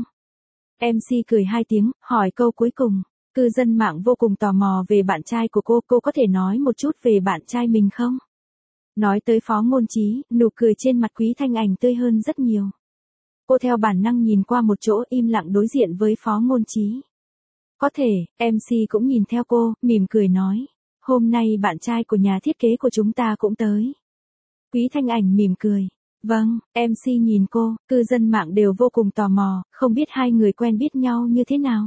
em xê cười hai tiếng, hỏi câu cuối cùng. Cư dân mạng vô cùng tò mò về bạn trai của cô, cô có thể nói một chút về bạn trai mình không? Nói tới Phó Ngôn Chí, nụ cười trên mặt Quý Thanh Ảnh tươi hơn rất nhiều. Cô theo bản năng nhìn qua một chỗ im lặng đối diện với Phó Ngôn Chí. Có thể, em xê cũng nhìn theo cô, mỉm cười nói. Hôm nay bạn trai của nhà thiết kế của chúng ta cũng tới. Quý Thanh Ảnh mỉm cười. Vâng, em xê nhìn cô, cư dân mạng đều vô cùng tò mò, không biết hai người quen biết nhau như thế nào.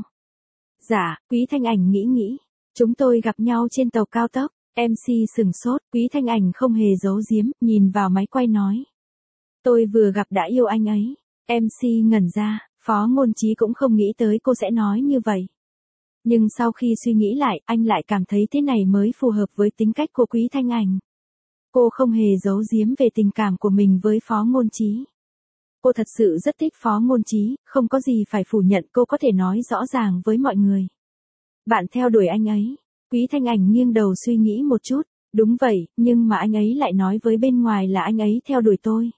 Dạ, Quý Thanh Ảnh nghĩ nghĩ. Chúng tôi gặp nhau trên tàu cao tốc, em xê sừng sốt, Quý Thanh Ảnh không hề giấu giếm, nhìn vào máy quay nói. Tôi vừa gặp đã yêu anh ấy. em xê ngẩn ra, Phó Ngôn Chí cũng không nghĩ tới cô sẽ nói như vậy. Nhưng sau khi suy nghĩ lại, anh lại cảm thấy thế này mới phù hợp với tính cách của Quý Thanh Ảnh. Cô không hề giấu giếm về tình cảm của mình với Phó Ngôn Chí. Cô thật sự rất thích Phó Ngôn Chí, không có gì phải phủ nhận, cô có thể nói rõ ràng với mọi người. Bạn theo đuổi anh ấy. Quý Thanh Ảnh nghiêng đầu suy nghĩ một chút. Đúng vậy, nhưng mà anh ấy lại nói với bên ngoài là anh ấy theo đuổi tôi.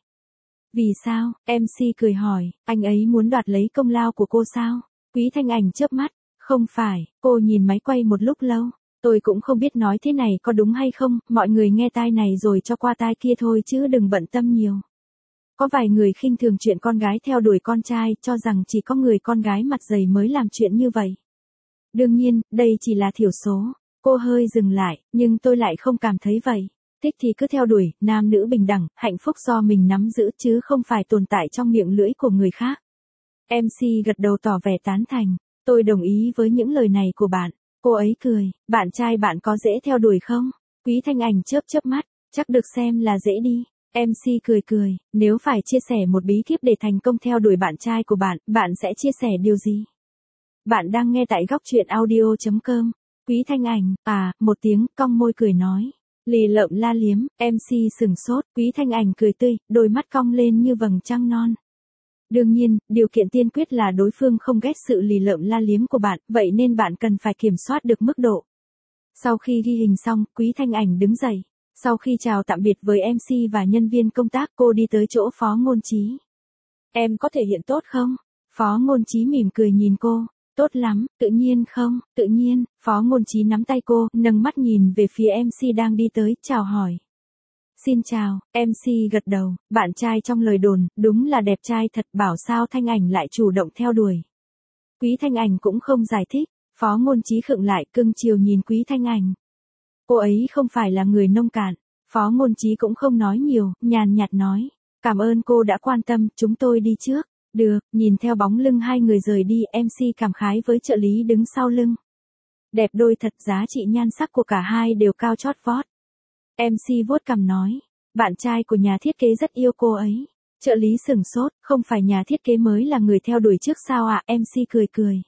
Vì sao? em xê cười hỏi, anh ấy muốn đoạt lấy công lao của cô sao? Quý Thanh Ảnh chớp mắt. Không phải, cô nhìn máy quay một lúc lâu. Tôi cũng không biết nói thế này có đúng hay không, mọi người nghe tai này rồi cho qua tai kia thôi chứ đừng bận tâm nhiều. Có vài người khinh thường chuyện con gái theo đuổi con trai, cho rằng chỉ có người con gái mặt dày mới làm chuyện như vậy. Đương nhiên, đây chỉ là thiểu số. Cô hơi dừng lại, nhưng tôi lại không cảm thấy vậy. Thích thì cứ theo đuổi, nam nữ bình đẳng, hạnh phúc do mình nắm giữ chứ không phải tồn tại trong miệng lưỡi của người khác. em xê gật đầu tỏ vẻ tán thành. Tôi đồng ý với những lời này của bạn. Cô ấy cười, bạn trai bạn có dễ theo đuổi không? Quý Thanh Ảnh chớp chớp mắt, chắc được xem là dễ đi. em xê cười cười, nếu phải chia sẻ một bí kíp để thành công theo đuổi bạn trai của bạn, bạn sẽ chia sẻ điều gì? Bạn đang nghe tại góc truyện audio chấm com. Quý Thanh Ảnh, à, một tiếng, cong môi cười nói. Lì lợm la liếm, em xê sừng sốt, Quý Thanh Ảnh cười tươi, đôi mắt cong lên như vầng trăng non. Đương nhiên, điều kiện tiên quyết là đối phương không ghét sự lì lợm la liếm của bạn, vậy nên bạn cần phải kiểm soát được mức độ. Sau khi ghi hình xong, Quý Thanh Ảnh đứng dậy. Sau khi chào tạm biệt với em xê và nhân viên công tác, cô đi tới chỗ Phó Ngôn Chí. Em có thể hiện tốt không? Phó Ngôn Chí mỉm cười nhìn cô. Tốt lắm, tự nhiên không, tự nhiên. Phó Ngôn Chí nắm tay cô, nâng mắt nhìn về phía em xê đang đi tới, chào hỏi. Xin chào, em xê gật đầu, bạn trai trong lời đồn, đúng là đẹp trai thật, bảo sao Thanh Ảnh lại chủ động theo đuổi. Quý Thanh Ảnh cũng không giải thích, Phó Ngôn Chí khựng lại, cưng chiều nhìn Quý Thanh Ảnh. Cô ấy không phải là người nông cạn. Phó Ngôn Chí cũng không nói nhiều, nhàn nhạt nói. Cảm ơn cô đã quan tâm, chúng tôi đi trước. Được, nhìn theo bóng lưng hai người rời đi, em xê cảm khái với trợ lý đứng sau lưng. Đẹp đôi thật, giá trị nhan sắc của cả hai đều cao chót vót. em xê vuốt cằm nói. Bạn trai của nhà thiết kế rất yêu cô ấy. Trợ lý sửng sốt, không phải nhà thiết kế mới là người theo đuổi trước sao ạ? À? em xê cười cười.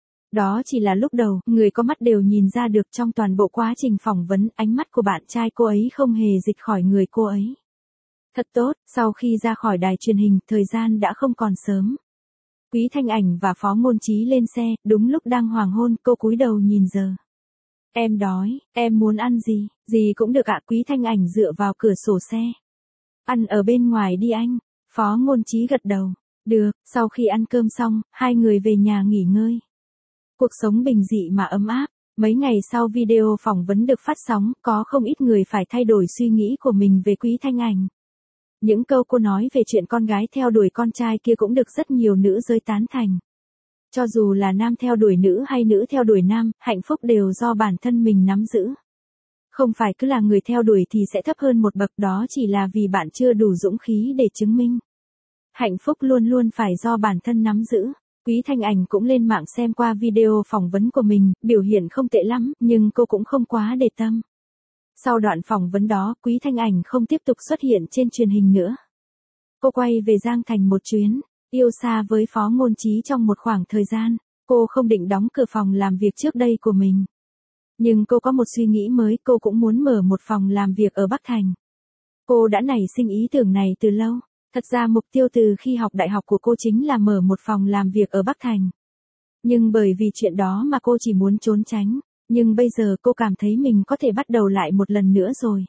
Đó chỉ là lúc đầu, người có mắt đều nhìn ra được trong toàn bộ quá trình phỏng vấn, ánh mắt của bạn trai cô ấy không hề dịch khỏi người cô ấy. Thật tốt, sau khi ra khỏi đài truyền hình, thời gian đã không còn sớm. Quý Thanh Ảnh và Phó Ngôn Chí lên xe, đúng lúc đang hoàng hôn, cô cúi đầu nhìn giờ. Em đói, em muốn ăn gì, gì cũng được ạ. Quý Thanh Ảnh dựa vào cửa sổ xe. Ăn ở bên ngoài đi anh. Phó Ngôn Chí gật đầu. Được, sau khi ăn cơm xong, hai người về nhà nghỉ ngơi. Cuộc sống bình dị mà ấm áp. Mấy ngày sau video phỏng vấn được phát sóng, có không ít người phải thay đổi suy nghĩ của mình về Quý Thanh Ảnh. Những câu cô nói về chuyện con gái theo đuổi con trai kia cũng được rất nhiều nữ giới tán thành. Cho dù là nam theo đuổi nữ hay nữ theo đuổi nam, hạnh phúc đều do bản thân mình nắm giữ. Không phải cứ là người theo đuổi thì sẽ thấp hơn một bậc, đó chỉ là vì bạn chưa đủ dũng khí để chứng minh. Hạnh phúc luôn luôn phải do bản thân nắm giữ. Quý Thanh Ảnh cũng lên mạng xem qua video phỏng vấn của mình, biểu hiện không tệ lắm, nhưng cô cũng không quá để tâm. Sau đoạn phỏng vấn đó, Quý Thanh Ảnh không tiếp tục xuất hiện trên truyền hình nữa. Cô quay về Giang Thành một chuyến, yêu xa với Phó Ngôn Chí trong một khoảng thời gian. Cô không định đóng cửa phòng làm việc trước đây của mình. Nhưng cô có một suy nghĩ mới, cô cũng muốn mở một phòng làm việc ở Bắc Thành. Cô đã nảy sinh ý tưởng này từ lâu. Thật ra mục tiêu từ khi học đại học của cô chính là mở một phòng làm việc ở Bắc Thành. Nhưng bởi vì chuyện đó mà cô chỉ muốn trốn tránh. Nhưng bây giờ cô cảm thấy mình có thể bắt đầu lại một lần nữa rồi.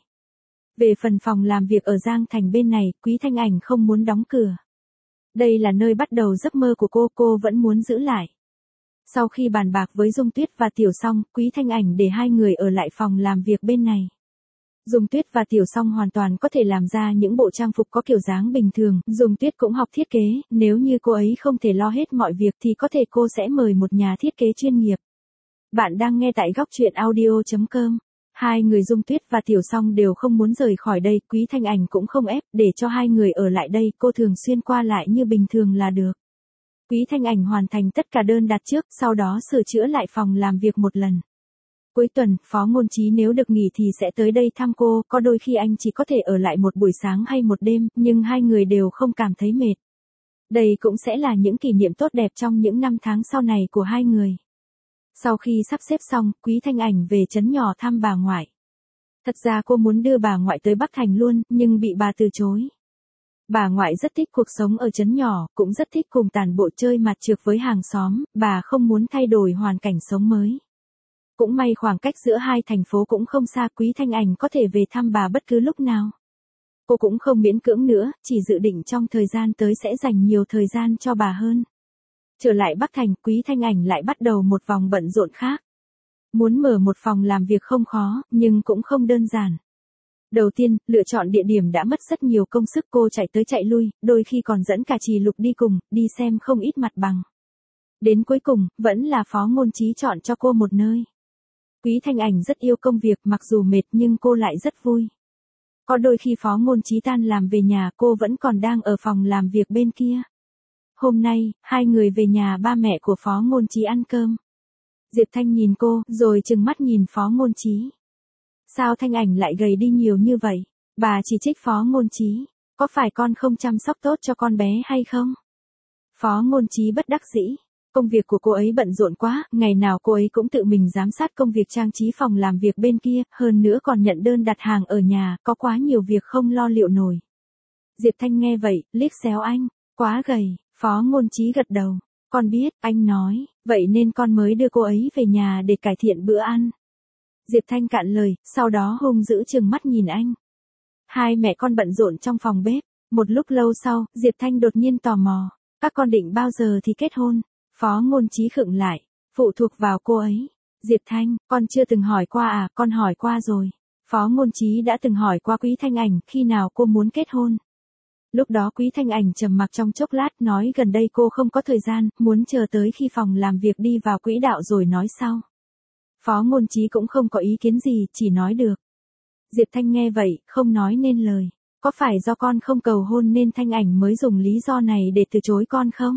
Về phần phòng làm việc ở Giang Thành bên này, Quý Thanh Ảnh không muốn đóng cửa. Đây là nơi bắt đầu giấc mơ của cô, cô vẫn muốn giữ lại. Sau khi bàn bạc với Dung Tuyết và Tiểu Song, Quý Thanh Ảnh để hai người ở lại phòng làm việc bên này. Dung Tuyết và Tiểu Song hoàn toàn có thể làm ra những bộ trang phục có kiểu dáng bình thường, Dung Tuyết cũng học thiết kế, nếu như cô ấy không thể lo hết mọi việc thì có thể cô sẽ mời một nhà thiết kế chuyên nghiệp. Bạn đang nghe tại góc truyện audio chấm com. Hai người Dung Tuyết và Tiểu Song đều không muốn rời khỏi đây, Quý Thanh Ảnh cũng không ép, để cho hai người ở lại đây, cô thường xuyên qua lại như bình thường là được. Quý Thanh Ảnh hoàn thành tất cả đơn đặt trước, sau đó sửa chữa lại phòng làm việc một lần. Cuối tuần, Phó Ngôn Chí nếu được nghỉ thì sẽ tới đây thăm cô, có đôi khi anh chỉ có thể ở lại một buổi sáng hay một đêm, nhưng hai người đều không cảm thấy mệt. Đây cũng sẽ là những kỷ niệm tốt đẹp trong những năm tháng sau này của hai người. Sau khi sắp xếp xong, Quý Thanh Ảnh về trấn nhỏ thăm bà ngoại. Thật ra cô muốn đưa bà ngoại tới Bắc Thành luôn, nhưng bị bà từ chối. Bà ngoại rất thích cuộc sống ở trấn nhỏ, cũng rất thích cùng tản bộ chơi mặt trượt với hàng xóm, bà không muốn thay đổi hoàn cảnh sống mới. Cũng may khoảng cách giữa hai thành phố cũng không xa, Quý Thanh Ảnh có thể về thăm bà bất cứ lúc nào. Cô cũng không miễn cưỡng nữa, chỉ dự định trong thời gian tới sẽ dành nhiều thời gian cho bà hơn. Trở lại Bắc Thành, Quý Thanh Ảnh lại bắt đầu một vòng bận rộn khác. Muốn mở một phòng làm việc không khó, nhưng cũng không đơn giản. Đầu tiên, lựa chọn địa điểm đã mất rất nhiều công sức, cô chạy tới chạy lui, đôi khi còn dẫn cả Trì Lục đi cùng, đi xem không ít mặt bằng. Đến cuối cùng, vẫn là Phó Ngôn Chí chọn cho cô một nơi. Quý Thanh Ảnh rất yêu công việc, mặc dù mệt nhưng cô lại rất vui. Có đôi khi Phó Ngôn Chí tan làm về nhà, cô vẫn còn đang ở phòng làm việc bên kia. Hôm nay, hai người về nhà ba mẹ của Phó Ngôn Chí ăn cơm. Diệp Thanh nhìn cô, rồi trừng mắt nhìn Phó Ngôn Chí. Sao Thanh Ảnh lại gầy đi nhiều như vậy? Bà chỉ trích Phó Ngôn Chí. Có phải con không chăm sóc tốt cho con bé hay không? Phó Ngôn Chí bất đắc dĩ. Công việc của cô ấy bận rộn quá, ngày nào cô ấy cũng tự mình giám sát công việc trang trí phòng làm việc bên kia, hơn nữa còn nhận đơn đặt hàng ở nhà, có quá nhiều việc không lo liệu nổi. Diệp Thanh nghe vậy, liếc xéo anh. Quá gầy. Phó Ngôn Chí gật đầu. Con biết, anh nói, vậy nên con mới đưa cô ấy về nhà để cải thiện bữa ăn. Diệp Thanh cạn lời, sau đó hung dữ trừng mắt nhìn anh. Hai mẹ con bận rộn trong phòng bếp. Một lúc lâu sau, Diệp Thanh đột nhiên tò mò. Các con định bao giờ thì kết hôn? Phó Ngôn Chí khựng lại. Phụ thuộc vào cô ấy. Diệp Thanh, con chưa từng hỏi qua à, con hỏi qua rồi. Phó Ngôn Chí đã từng hỏi qua Quý Thanh Ảnh khi nào cô muốn kết hôn. Lúc đó Quý Thanh Ảnh trầm mặc trong chốc lát, nói gần đây cô không có thời gian, muốn chờ tới khi phòng làm việc đi vào quỹ đạo rồi nói sau. Phó Ngôn Chí cũng không có ý kiến gì, chỉ nói được. Diệp Thanh nghe vậy, không nói nên lời. Có phải do con không cầu hôn nên Thanh Ảnh mới dùng lý do này để từ chối con không?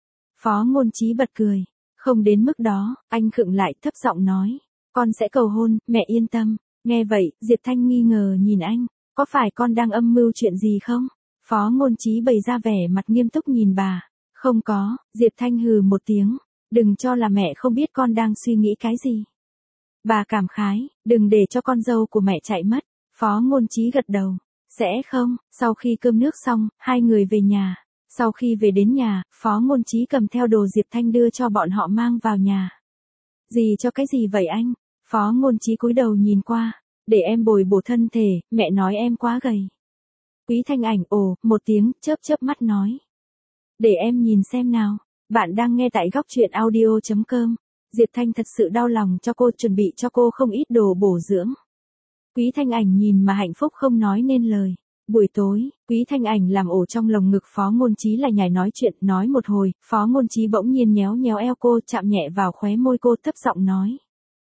Phó Ngôn Chí bật cười. Không đến mức đó, anh khựng lại thấp giọng nói. Con sẽ cầu hôn, mẹ yên tâm. Nghe vậy, Diệp Thanh nghi ngờ nhìn anh. Có phải con đang âm mưu chuyện gì không? Phó Ngôn Chí bày ra vẻ mặt nghiêm túc nhìn bà. Không có, Diệp Thanh hừ một tiếng. Đừng cho là mẹ không biết con đang suy nghĩ cái gì. Bà cảm khái, đừng để cho con dâu của mẹ chạy mất. Phó Ngôn Chí gật đầu. Sẽ không, sau khi cơm nước xong, hai người về nhà. Sau khi về đến nhà, Phó Ngôn Chí cầm theo đồ Diệp Thanh đưa cho bọn họ mang vào nhà. Gì cho cái gì vậy anh? Phó Ngôn Chí cúi đầu nhìn qua. Để em bồi bổ thân thể, mẹ nói em quá gầy. Quý Thanh Ảnh ồ, một tiếng, chớp chớp mắt nói. Để em nhìn xem nào. Bạn đang nghe tại góc truyện audio chấm com. Diệp Thanh thật sự đau lòng cho cô, chuẩn bị cho cô không ít đồ bổ dưỡng. Quý Thanh Ảnh nhìn mà hạnh phúc không nói nên lời. Buổi tối, Quý Thanh Ảnh làm ổ trong lồng ngực Phó Ngôn Chí lại nhảy nói chuyện, nói một hồi, Phó Ngôn Chí bỗng nhiên nhéo nhéo eo cô, chạm nhẹ vào khóe môi cô, thấp giọng nói.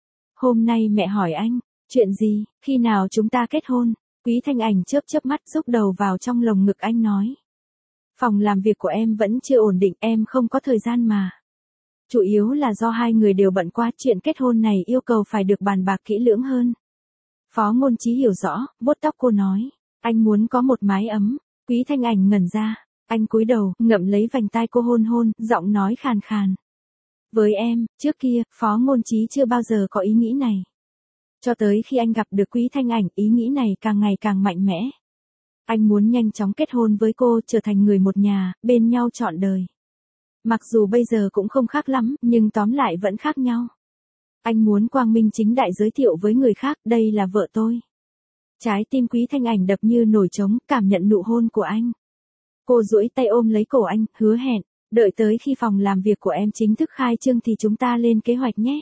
Hôm nay mẹ hỏi anh, chuyện gì, khi nào chúng ta kết hôn? Quý Thanh Ảnh chớp chớp mắt, rúc đầu vào trong lồng ngực anh nói. Phòng làm việc của em vẫn chưa ổn định, em không có thời gian mà. Chủ yếu là do hai người đều bận quá, chuyện kết hôn này yêu cầu phải được bàn bạc kỹ lưỡng hơn. Phó Ngôn Chí hiểu rõ, vuốt tóc cô nói. Anh muốn có một mái ấm. Quý Thanh Ảnh ngẩn ra. Anh cúi đầu, ngậm lấy vành tai cô hôn hôn, giọng nói khàn khàn. Với em, trước kia, Phó Ngôn Chí chưa bao giờ có ý nghĩ này. Cho tới khi anh gặp được Quý Thanh Ảnh, ý nghĩ này càng ngày càng mạnh mẽ. Anh muốn nhanh chóng kết hôn với cô, trở thành người một nhà, bên nhau trọn đời. Mặc dù bây giờ cũng không khác lắm, nhưng tóm lại vẫn khác nhau. Anh muốn quang minh chính đại giới thiệu với người khác, đây là vợ tôi. Trái tim Quý Thanh Ảnh đập như nổi trống, cảm nhận nụ hôn của anh. Cô duỗi tay ôm lấy cổ anh, hứa hẹn, đợi tới khi phòng làm việc của em chính thức khai trương thì chúng ta lên kế hoạch nhé.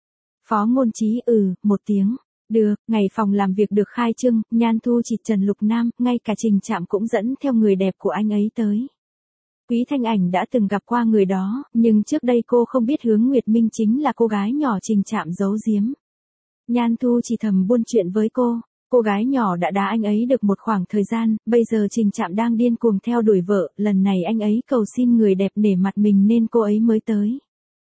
Phó Ngôn Chí ừ, một tiếng. Được, ngày phòng làm việc được khai trương, Nhan Thu Chỉ, Trần Lục Nam, ngay cả Trình Trạm cũng dẫn theo người đẹp của anh ấy tới. Quý Thanh Ảnh đã từng gặp qua người đó, nhưng trước đây cô không biết Hướng Nguyệt Minh chính là cô gái nhỏ Trình Trạm giấu giếm. Nhan Thu Chỉ thầm buôn chuyện với cô. Cô gái nhỏ đã đá anh ấy được một khoảng thời gian, bây giờ Trình Trạm đang điên cuồng theo đuổi vợ, lần này anh ấy cầu xin người đẹp nể mặt mình nên cô ấy mới tới.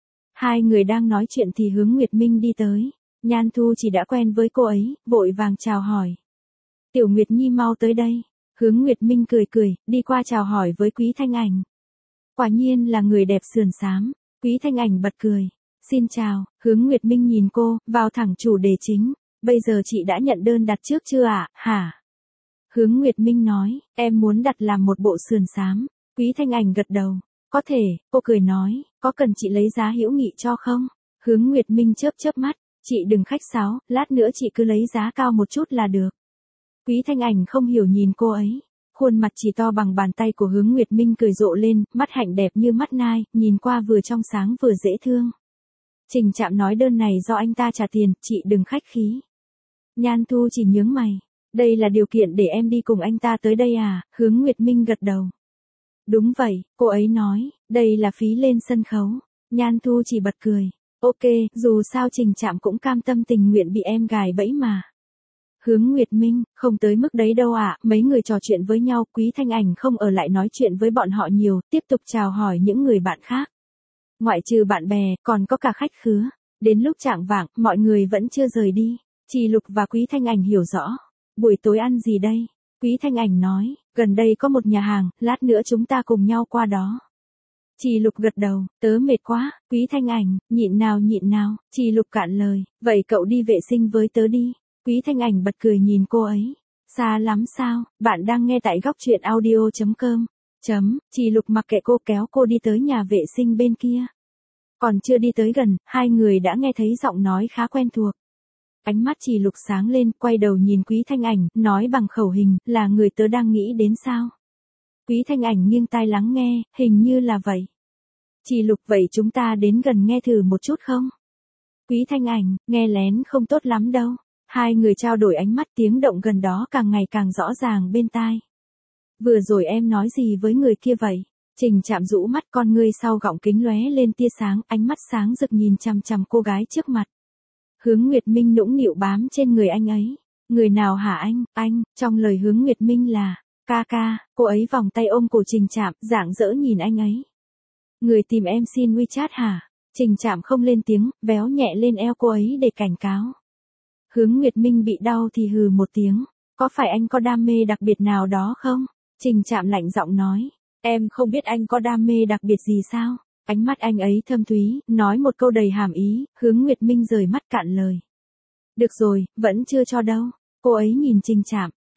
Hai người đang nói chuyện thì Hướng Nguyệt Minh đi tới. Nhan Thu Chỉ đã quen với cô ấy, vội vàng chào hỏi. Tiểu Nguyệt Nhi mau tới đây. Hướng Nguyệt Minh cười cười, đi qua chào hỏi với Quý Thanh Ảnh. Quả nhiên là người đẹp sườn xám. Quý Thanh Ảnh bật cười. Xin chào, Hướng Nguyệt Minh nhìn cô, vào thẳng chủ đề chính. Bây giờ chị đã nhận đơn đặt trước chưa ạ, à? Hả? Hướng Nguyệt Minh nói, em muốn đặt làm một bộ sườn xám. Quý Thanh Ảnh gật đầu. Có thể, cô cười nói, có cần chị lấy giá hữu nghị cho không? Hướng Nguyệt Minh chớp chớp mắt, chị đừng khách sáo, lát nữa chị cứ lấy giá cao một chút là được. Quý Thanh Ảnh không hiểu nhìn cô ấy. Khuôn mặt chỉ to bằng bàn tay của Hướng Nguyệt Minh cười rộ lên, mắt hạnh đẹp như mắt nai, nhìn qua vừa trong sáng vừa dễ thương. Trình Trạm nói đơn này do anh ta trả tiền, chị đừng khách khí. Nhan Thu chỉ nhướng mày. Đây là điều kiện để em đi cùng anh ta tới đây à? Hướng Nguyệt Minh gật đầu. Đúng vậy, cô ấy nói, đây là phí lên sân khấu. Nhan Thu chỉ bật cười. Ok, dù sao Trình Trạm cũng cam tâm tình nguyện bị em gài bẫy mà. Hướng Nguyệt Minh, không tới mức đấy đâu ạ, à. Mấy người trò chuyện với nhau, Quý Thanh Ảnh không ở lại nói chuyện với bọn họ nhiều, tiếp tục chào hỏi những người bạn khác. Ngoại trừ bạn bè, còn có cả khách khứa. Đến lúc chạng vạng, mọi người vẫn chưa rời đi. Chỉ Lục và Quý Thanh Ảnh hiểu rõ. Buổi tối ăn gì đây? Quý Thanh Ảnh nói, gần đây có một nhà hàng, lát nữa chúng ta cùng nhau qua đó. Chỉ Lục gật đầu, tớ mệt quá. Quý Thanh Ảnh, nhịn nào nhịn nào. Chỉ Lục cạn lời, vậy cậu đi vệ sinh với tớ đi. Quý Thanh Ảnh bật cười nhìn cô ấy. Xa lắm sao? Bạn đang nghe tại góc truyện audio chấm com. Chấm, Chỉ Lục mặc kệ cô, kéo cô đi tới nhà vệ sinh bên kia. Còn chưa đi tới gần, hai người đã nghe thấy giọng nói khá quen thuộc. Ánh mắt Chỉ Lục sáng lên, quay đầu nhìn Quý Thanh Ảnh, nói bằng khẩu hình, là người tớ đang nghĩ đến sao? Quý Thanh Ảnh nghiêng tai lắng nghe, hình như là vậy. Chỉ Lục, vậy chúng ta đến gần nghe thử một chút không? Quý Thanh Ảnh, nghe lén không tốt lắm đâu. Hai người trao đổi ánh mắt, tiếng động gần đó càng ngày càng rõ ràng bên tai. Vừa rồi em nói gì với người kia vậy? Trình Trạm rũ mắt, con ngươi sau gọng kính lóe lên tia sáng, ánh mắt sáng rực nhìn chằm chằm cô gái trước mặt. Hướng Nguyệt Minh nũng nịu bám trên người anh ấy. Người nào hả anh? Anh, trong lời Hướng Nguyệt Minh là, ca ca, cô ấy vòng tay ôm cổ Trình Trạm, rạng rỡ nhìn anh ấy. Người tìm em xin WeChat hả? Trình Trạm không lên tiếng, véo nhẹ lên eo cô ấy để cảnh cáo. Hướng Nguyệt Minh bị đau thì hừ một tiếng. Có phải anh có đam mê đặc biệt nào đó không? Trình Trạm lạnh giọng nói. Em không biết anh có đam mê đặc biệt gì sao? Ánh mắt anh ấy thâm thúy, nói một câu đầy hàm ý, Hướng Nguyệt Minh rời mắt cạn lời. Được rồi, vẫn chưa cho đâu. Cô ấy nhìn Trình Trạm.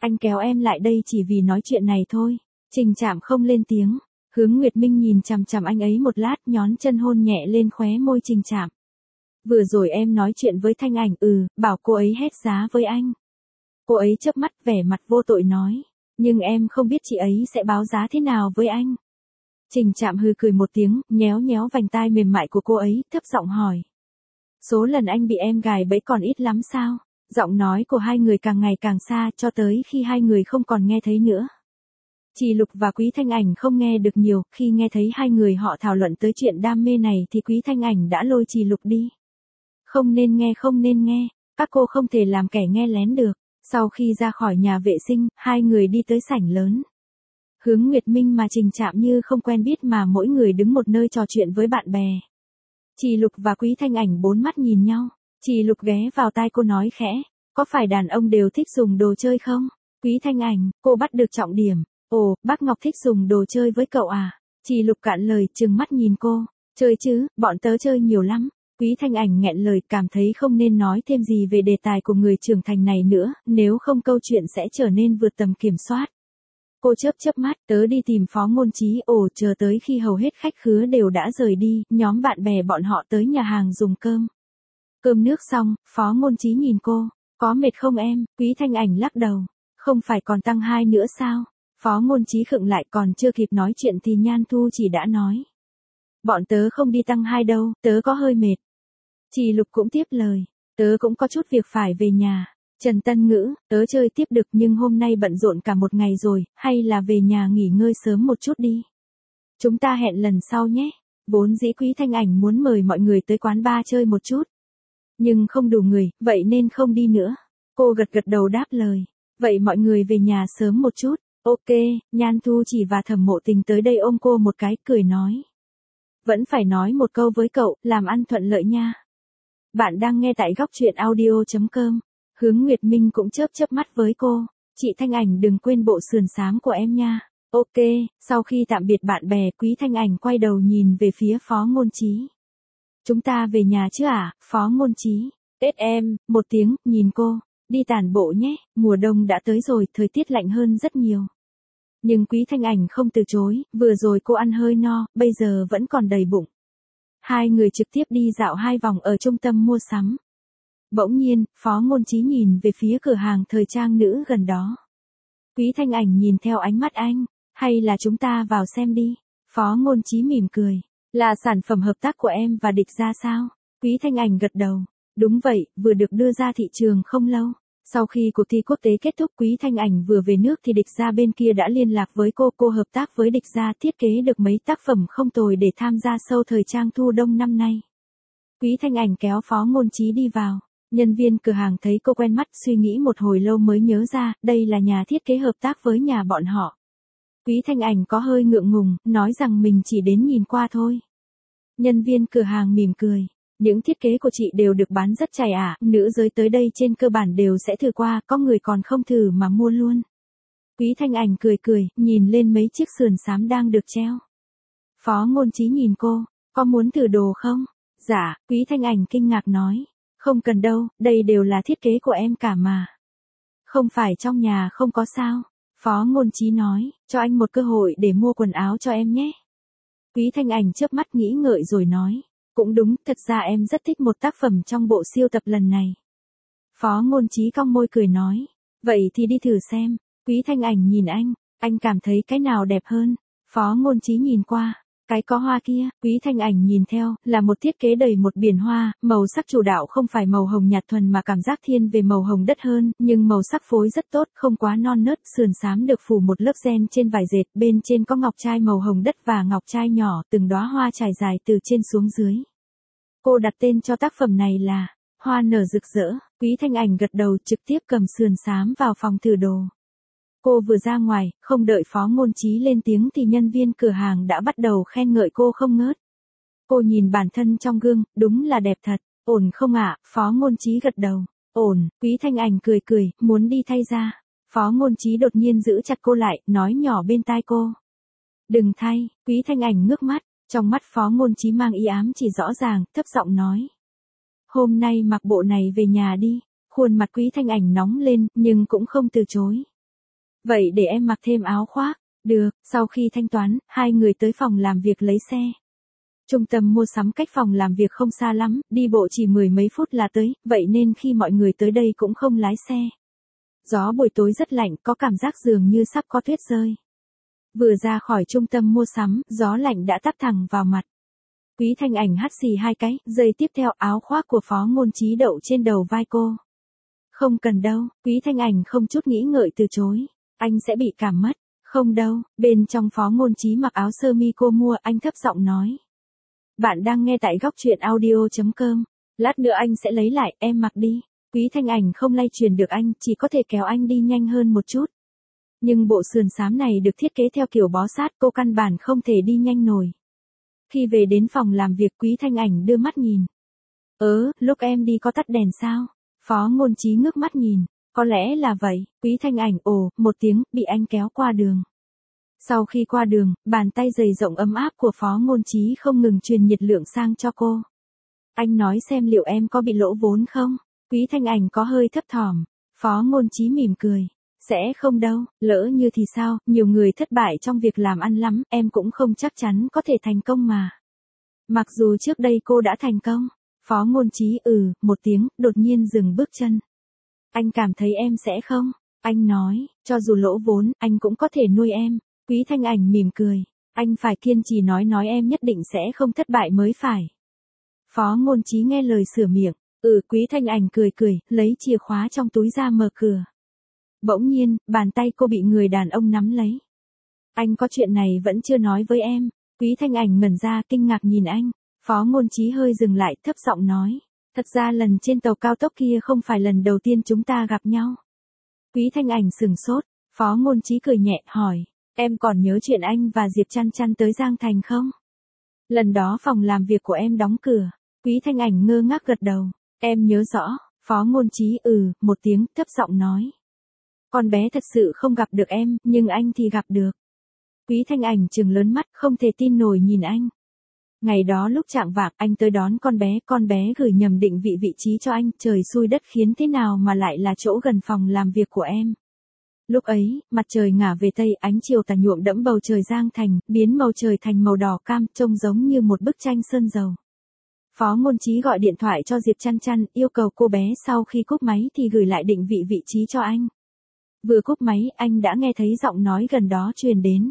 Anh kéo em lại đây chỉ vì nói chuyện này thôi. Trình Trạm không lên tiếng. Hướng Nguyệt Minh nhìn chằm chằm anh ấy một lát, nhón chân hôn nhẹ lên khóe môi Trình Trạm. Vừa rồi em nói chuyện với Thanh Ảnh, ừ, bảo cô ấy hét giá với anh. Cô ấy chớp mắt vẻ mặt vô tội nói. Nhưng em không biết chị ấy sẽ báo giá thế nào với anh. Trình Trạm hừ cười một tiếng, nhéo nhéo vành tai mềm mại của cô ấy, thấp giọng hỏi. Số lần anh bị em gài bẫy còn ít lắm sao? Giọng nói của hai người càng ngày càng xa, cho tới khi hai người không còn nghe thấy nữa. Trì Lục và Quý Thanh Ảnh không nghe được nhiều, khi nghe thấy hai người họ thảo luận tới chuyện đam mê này thì Quý Thanh Ảnh đã lôi Trì Lục đi. Không nên nghe, không nên nghe, các cô không thể làm kẻ nghe lén được. Sau khi ra khỏi nhà vệ sinh, hai người đi tới sảnh lớn. Hướng Nguyệt Minh mà Trình Trạm như không quen biết mà mỗi người đứng một nơi trò chuyện với bạn bè. Trì Lục và Quý Thanh Ảnh bốn mắt nhìn nhau. Trì Lục ghé vào tai cô nói khẽ, có phải đàn ông đều thích dùng đồ chơi không? Quý Thanh Ảnh, cô bắt được trọng điểm. Ồ, bác Ngọc thích dùng đồ chơi với cậu à? Trì Lục cạn lời, trừng mắt nhìn cô. Chơi chứ, bọn tớ chơi nhiều lắm. Quý Thanh Ảnh nghẹn lời, cảm thấy không nên nói thêm gì về đề tài của người trưởng thành này nữa, nếu không câu chuyện sẽ trở nên vượt tầm kiểm soát. Cô chớp chớp mắt, tớ đi tìm Phó Ngôn Chí. Ồ, chờ tới khi hầu hết khách khứa đều đã rời đi, nhóm bạn bè bọn họ tới nhà hàng dùng cơm. Cơm nước xong, Phó Ngôn Chí nhìn cô, có mệt không em? Quý Thanh Ảnh lắc đầu, không phải còn tăng hai nữa sao? Phó Ngôn Chí khựng lại, còn chưa kịp nói chuyện thì Nhan Thu chỉ đã nói. Bọn tớ không đi tăng hai đâu, tớ có hơi mệt. Trì Lục cũng tiếp lời, tớ cũng có chút việc phải về nhà. Trần Tân Ngữ, tớ chơi tiếp được nhưng hôm nay bận rộn cả một ngày rồi, hay là về nhà nghỉ ngơi sớm một chút đi. Chúng ta hẹn lần sau nhé. Vốn dĩ Quý Thanh Ảnh muốn mời mọi người tới quán bar chơi một chút. Nhưng không đủ người, vậy nên không đi nữa. Cô gật gật đầu đáp lời. Vậy mọi người về nhà sớm một chút. Ok, Nhan Thu Chỉ và Thẩm Mộ Tình tới đây ôm cô một cái, cười nói. Vẫn phải nói một câu với cậu, làm ăn thuận lợi nha. Bạn đang nghe tại góc truyện audio chấm com. Hướng Nguyệt Minh cũng chớp chớp mắt với cô. Chị Thanh Ảnh đừng quên bộ sườn xám của em nha. Ok, sau khi tạm biệt bạn bè, Quý Thanh Ảnh quay đầu nhìn về phía Phó Ngôn Chí. Chúng ta về nhà chứ à, Phó Ngôn Chí. Tết em, một tiếng, nhìn cô. Đi tản bộ nhé, mùa đông đã tới rồi, thời tiết lạnh hơn rất nhiều. Nhưng Quý Thanh Ảnh không từ chối, vừa rồi cô ăn hơi no, bây giờ vẫn còn đầy bụng. Hai người trực tiếp đi dạo hai vòng ở trung tâm mua sắm. Bỗng nhiên, Phó Ngôn Chí nhìn về phía cửa hàng thời trang nữ gần đó. Quý Thanh Ảnh nhìn theo ánh mắt anh, hay là chúng ta vào xem đi. Phó Ngôn Chí mỉm cười, là sản phẩm hợp tác của em và Địch Gia sao? Quý Thanh Ảnh gật đầu, đúng vậy, vừa được đưa ra thị trường không lâu. Sau khi cuộc thi quốc tế kết thúc, Quý Thanh Ảnh vừa về nước thì Địch Gia bên kia đã liên lạc với cô, cô hợp tác với Địch Gia thiết kế được mấy tác phẩm không tồi để tham gia show thời trang thu đông năm nay. Quý Thanh Ảnh kéo Phó Ngôn Chí đi vào. Nhân viên cửa hàng thấy cô quen mắt, suy nghĩ một hồi lâu mới nhớ ra, đây là nhà thiết kế hợp tác với nhà bọn họ. Quý Thanh Ảnh có hơi ngượng ngùng, nói rằng mình chỉ đến nhìn qua thôi. Nhân viên cửa hàng mỉm cười, những thiết kế của chị đều được bán rất chảy ả, nữ giới tới đây trên cơ bản đều sẽ thử qua, có người còn không thử mà mua luôn. Quý Thanh Ảnh cười cười, nhìn lên mấy chiếc sườn xám đang được treo. Phó Ngôn Chí nhìn cô, có muốn thử đồ không? Dạ, Quý Thanh Ảnh kinh ngạc nói. Không cần đâu, đây đều là thiết kế của em cả mà. Không phải trong nhà không có sao? Phó Ngôn Chí nói, cho anh một cơ hội để mua quần áo cho em nhé. Quý Thanh Ảnh chớp mắt nghĩ ngợi rồi nói, cũng đúng, thật ra em rất thích một tác phẩm trong bộ siêu tập lần này. Phó Ngôn Chí cong môi cười nói, vậy thì đi thử xem. Quý Thanh Ảnh nhìn anh, anh cảm thấy cái nào đẹp hơn? Phó Ngôn Chí nhìn qua. Cái có hoa kia, Quý Thanh Ảnh nhìn theo, là một thiết kế đầy một biển hoa, màu sắc chủ đạo không phải màu hồng nhạt thuần mà cảm giác thiên về màu hồng đất hơn, nhưng màu sắc phối rất tốt, không quá non nớt, sườn xám được phủ một lớp ren trên vải dệt, bên trên có ngọc trai màu hồng đất và ngọc trai nhỏ, từng đóa hoa trải dài từ trên xuống dưới. Cô đặt tên cho tác phẩm này là Hoa nở rực rỡ. Quý Thanh Ảnh gật đầu, trực tiếp cầm sườn xám vào phòng thử đồ. Cô vừa ra ngoài, không đợi Phó Ngôn Chí lên tiếng thì nhân viên cửa hàng đã bắt đầu khen ngợi cô không ngớt. Cô nhìn bản thân trong gương, đúng là đẹp thật. Ổn không ạ? Phó Ngôn Chí gật đầu. Ổn. Quý Thanh Ảnh cười cười, muốn đi thay ra. Phó Ngôn Chí đột nhiên giữ chặt cô lại, nói nhỏ bên tai cô. Đừng thay. Quý Thanh Ảnh ngước mắt, trong mắt Phó Ngôn Chí mang ý ám chỉ rõ ràng, thấp giọng nói. Hôm nay mặc bộ này về nhà đi. Khuôn mặt Quý Thanh Ảnh nóng lên, nhưng cũng không từ chối. Vậy để em mặc thêm áo khoác. Được, sau khi thanh toán, hai người tới phòng làm việc lấy xe. Trung tâm mua sắm cách phòng làm việc không xa lắm, đi bộ chỉ mười mấy phút là tới, vậy nên khi mọi người tới đây cũng không lái xe. Gió buổi tối rất lạnh, có cảm giác dường như sắp có tuyết rơi. Vừa ra khỏi trung tâm mua sắm, gió lạnh đã tắp thẳng vào mặt. Quý Thanh Ảnh hắt xì hai cái, giây tiếp theo áo khoác của Phó Ngôn Chí đậu trên đầu vai cô. Không cần đâu, Quý Thanh Ảnh không chút nghĩ ngợi từ chối. Anh sẽ bị cảm mất. Không đâu, bên trong Phó Ngôn Chí mặc áo sơ mi cô mua, anh thấp giọng nói. Bạn đang nghe tại góc truyện audio chấm com. Lát nữa anh sẽ lấy lại, em mặc đi. Quý Thanh Ảnh không lay truyền được anh, chỉ có thể kéo anh đi nhanh hơn một chút. Nhưng bộ sườn xám này được thiết kế theo kiểu bó sát, cô căn bản không thể đi nhanh nổi. Khi về đến phòng làm việc, Quý Thanh Ảnh đưa mắt nhìn. Ớ, lúc em đi có tắt đèn sao? Phó Ngôn Chí ngước mắt nhìn. Có lẽ là vậy, Quý Thanh Ảnh ồ, một tiếng, bị anh kéo qua đường. Sau khi qua đường, bàn tay dày rộng ấm áp của Phó Ngôn Chí không ngừng truyền nhiệt lượng sang cho cô. Anh nói xem liệu em có bị lỗ vốn không? Quý Thanh Ảnh có hơi thấp thỏm. Phó Ngôn Chí mỉm cười. Sẽ không đâu, lỡ như thì sao, nhiều người thất bại trong việc làm ăn lắm, em cũng không chắc chắn có thể thành công mà. Mặc dù trước đây cô đã thành công. Phó Ngôn Chí ừ, một tiếng, đột nhiên dừng bước chân. Anh cảm thấy em sẽ không? Anh nói, cho dù lỗ vốn, anh cũng có thể nuôi em. Quý Thanh Ảnh mỉm cười. Anh phải kiên trì nói nói em nhất định sẽ không thất bại mới phải. Phó Ngôn Chí nghe lời sửa miệng. Ừ, Quý Thanh Ảnh cười cười, lấy chìa khóa trong túi ra mở cửa. Bỗng nhiên, bàn tay cô bị người đàn ông nắm lấy. Anh có chuyện này vẫn chưa nói với em. Quý Thanh Ảnh ngẩn ra kinh ngạc nhìn anh. Phó Ngôn Chí hơi dừng lại, thấp giọng nói. Thật ra lần trên tàu cao tốc kia không phải lần đầu tiên chúng ta gặp nhau. Quý Thanh Ảnh sừng sốt. Phó Ngôn Chí cười nhẹ, hỏi. Em còn nhớ chuyện anh và Diệp Chăn Chăn tới Giang Thành không? Lần đó phòng làm việc của em đóng cửa. Quý Thanh Ảnh ngơ ngác gật đầu. Em nhớ rõ. Phó Ngôn Chí ừ, một tiếng, thấp giọng nói. Con bé thật sự không gặp được em, nhưng anh thì gặp được. Quý Thanh Ảnh trừng lớn mắt, không thể tin nổi nhìn anh. Ngày đó lúc chạng vạng, anh tới đón con bé, con bé gửi nhầm định vị vị trí cho anh, trời xui đất khiến thế nào mà lại là chỗ gần phòng làm việc của em. Lúc ấy, mặt trời ngả về tây, ánh chiều tà nhuộm đẫm bầu trời Giang Thành, biến màu trời thành màu đỏ cam, trông giống như một bức tranh sơn dầu. Phó Ngôn Chí gọi điện thoại cho Diệp Chăn Chăn, yêu cầu cô bé sau khi cúp máy thì gửi lại định vị vị trí cho anh. Vừa cúp máy, anh đã nghe thấy giọng nói gần đó truyền đến.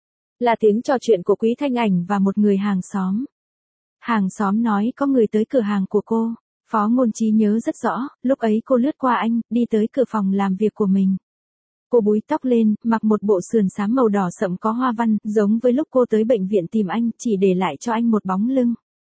Là tiếng trò chuyện của Quý Thanh Ảnh và một người hàng xóm. Hàng xóm nói có người tới cửa hàng của cô. Phó Ngôn Chí nhớ rất rõ, lúc ấy cô lướt qua anh, đi tới cửa phòng làm việc của mình. Cô búi tóc lên, mặc một bộ sườn xám màu đỏ sậm có hoa văn, giống với lúc cô tới bệnh viện tìm anh, chỉ để lại cho anh một bóng lưng.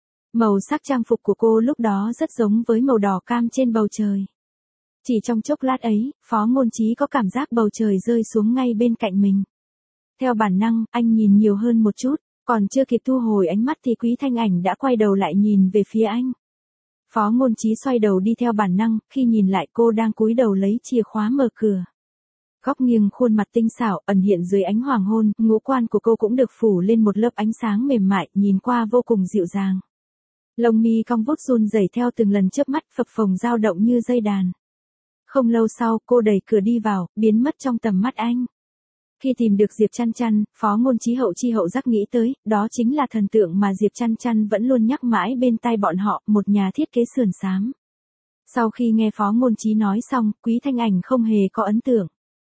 Màu sắc trang phục của cô lúc đó rất giống với màu đỏ cam trên bầu trời. Chỉ trong chốc lát ấy, Phó Ngôn Chí có cảm giác bầu trời rơi xuống ngay bên cạnh mình. Theo bản năng, anh nhìn nhiều hơn một chút, còn chưa kịp thu hồi ánh mắt thì Quý Thanh Ảnh đã quay đầu lại nhìn về phía anh. Phó Ngôn Chí xoay đầu đi theo bản năng, khi nhìn lại cô đang cúi đầu lấy chìa khóa mở cửa. Góc nghiêng khuôn mặt tinh xảo, ẩn hiện dưới ánh hoàng hôn, ngũ quan của cô cũng được phủ lên một lớp ánh sáng mềm mại, nhìn qua vô cùng dịu dàng. Lông mi cong vút run rẩy theo từng lần chớp mắt, phập phồng dao động như dây đàn. Không lâu sau, cô đẩy cửa đi vào, biến mất trong tầm mắt anh. Khi tìm được Diệp Chăn Chăn, Phó Ngôn Chí hậu chi hậu giác nghĩ tới, đó chính là thần tượng mà Diệp Chăn Chăn vẫn luôn nhắc mãi bên tai bọn họ, một nhà thiết kế sườn xám. Sau khi nghe Phó Ngôn Chí nói xong, Quý Thanh Ảnh không hề có ấn tượng.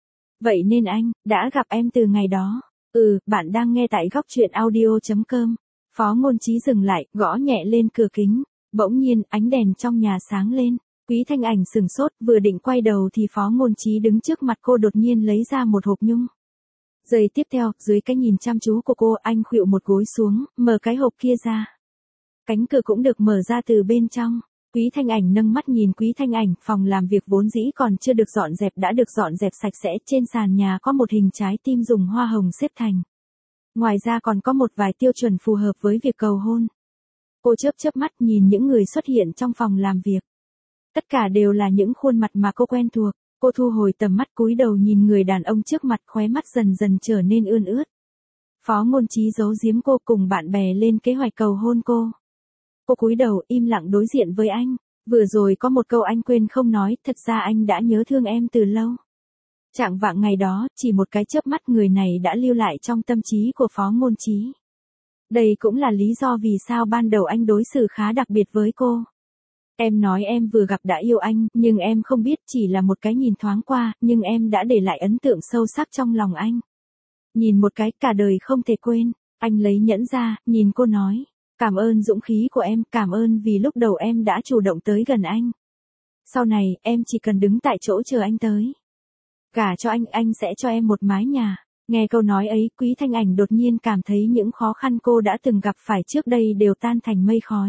Vậy nên anh, đã gặp em từ ngày đó. Ừ, bạn đang nghe tại góc truyện audio chấm com. Phó Ngôn Chí dừng lại, gõ nhẹ lên cửa kính. Bỗng nhiên, ánh đèn trong nhà sáng lên. Quý Thanh Ảnh sừng sốt, vừa định quay đầu thì Phó Ngôn Chí đứng trước mặt cô đột nhiên lấy ra một hộp nhung. Giây tiếp theo, dưới cái nhìn chăm chú của cô, anh khuỵu một gối xuống, mở cái hộp kia ra. Cánh cửa cũng được mở ra từ bên trong. Quý Thanh Ảnh nâng mắt nhìn Quý Thanh Ảnh, phòng làm việc vốn dĩ còn chưa được dọn dẹp đã được dọn dẹp sạch sẽ, trên sàn nhà có một hình trái tim dùng hoa hồng xếp thành. Ngoài ra còn có một vài tiêu chuẩn phù hợp với việc cầu hôn. Cô chớp chớp mắt nhìn những người xuất hiện trong phòng làm việc. Tất cả đều là những khuôn mặt mà cô quen thuộc. Cô thu hồi tầm mắt cúi đầu nhìn người đàn ông trước mặt, khóe mắt dần dần trở nên ươn ướt. Phó Ngôn Chí giấu giếm cô, cùng bạn bè lên kế hoạch cầu hôn cô. Cô cúi đầu im lặng đối diện với anh. Vừa rồi có một câu anh quên không nói, thật ra anh đã nhớ thương em từ lâu. Chạng vạng ngày đó, chỉ một cái chớp mắt người này đã lưu lại trong tâm trí của Phó Ngôn Trí. Đây cũng là lý do vì sao ban đầu anh đối xử khá đặc biệt với cô. Em nói em vừa gặp đã yêu anh, nhưng em không biết chỉ là một cái nhìn thoáng qua, nhưng em đã để lại ấn tượng sâu sắc trong lòng anh. Nhìn một cái cả đời không thể quên, anh lấy nhẫn ra, nhìn cô nói. Cảm ơn dũng khí của em, cảm ơn vì lúc đầu em đã chủ động tới gần anh. Sau này, em chỉ cần đứng tại chỗ chờ anh tới. Gả cho anh, anh sẽ cho em một mái nhà. Nghe câu nói ấy, Quý Thanh Ảnh đột nhiên cảm thấy những khó khăn cô đã từng gặp phải trước đây đều tan thành mây khói.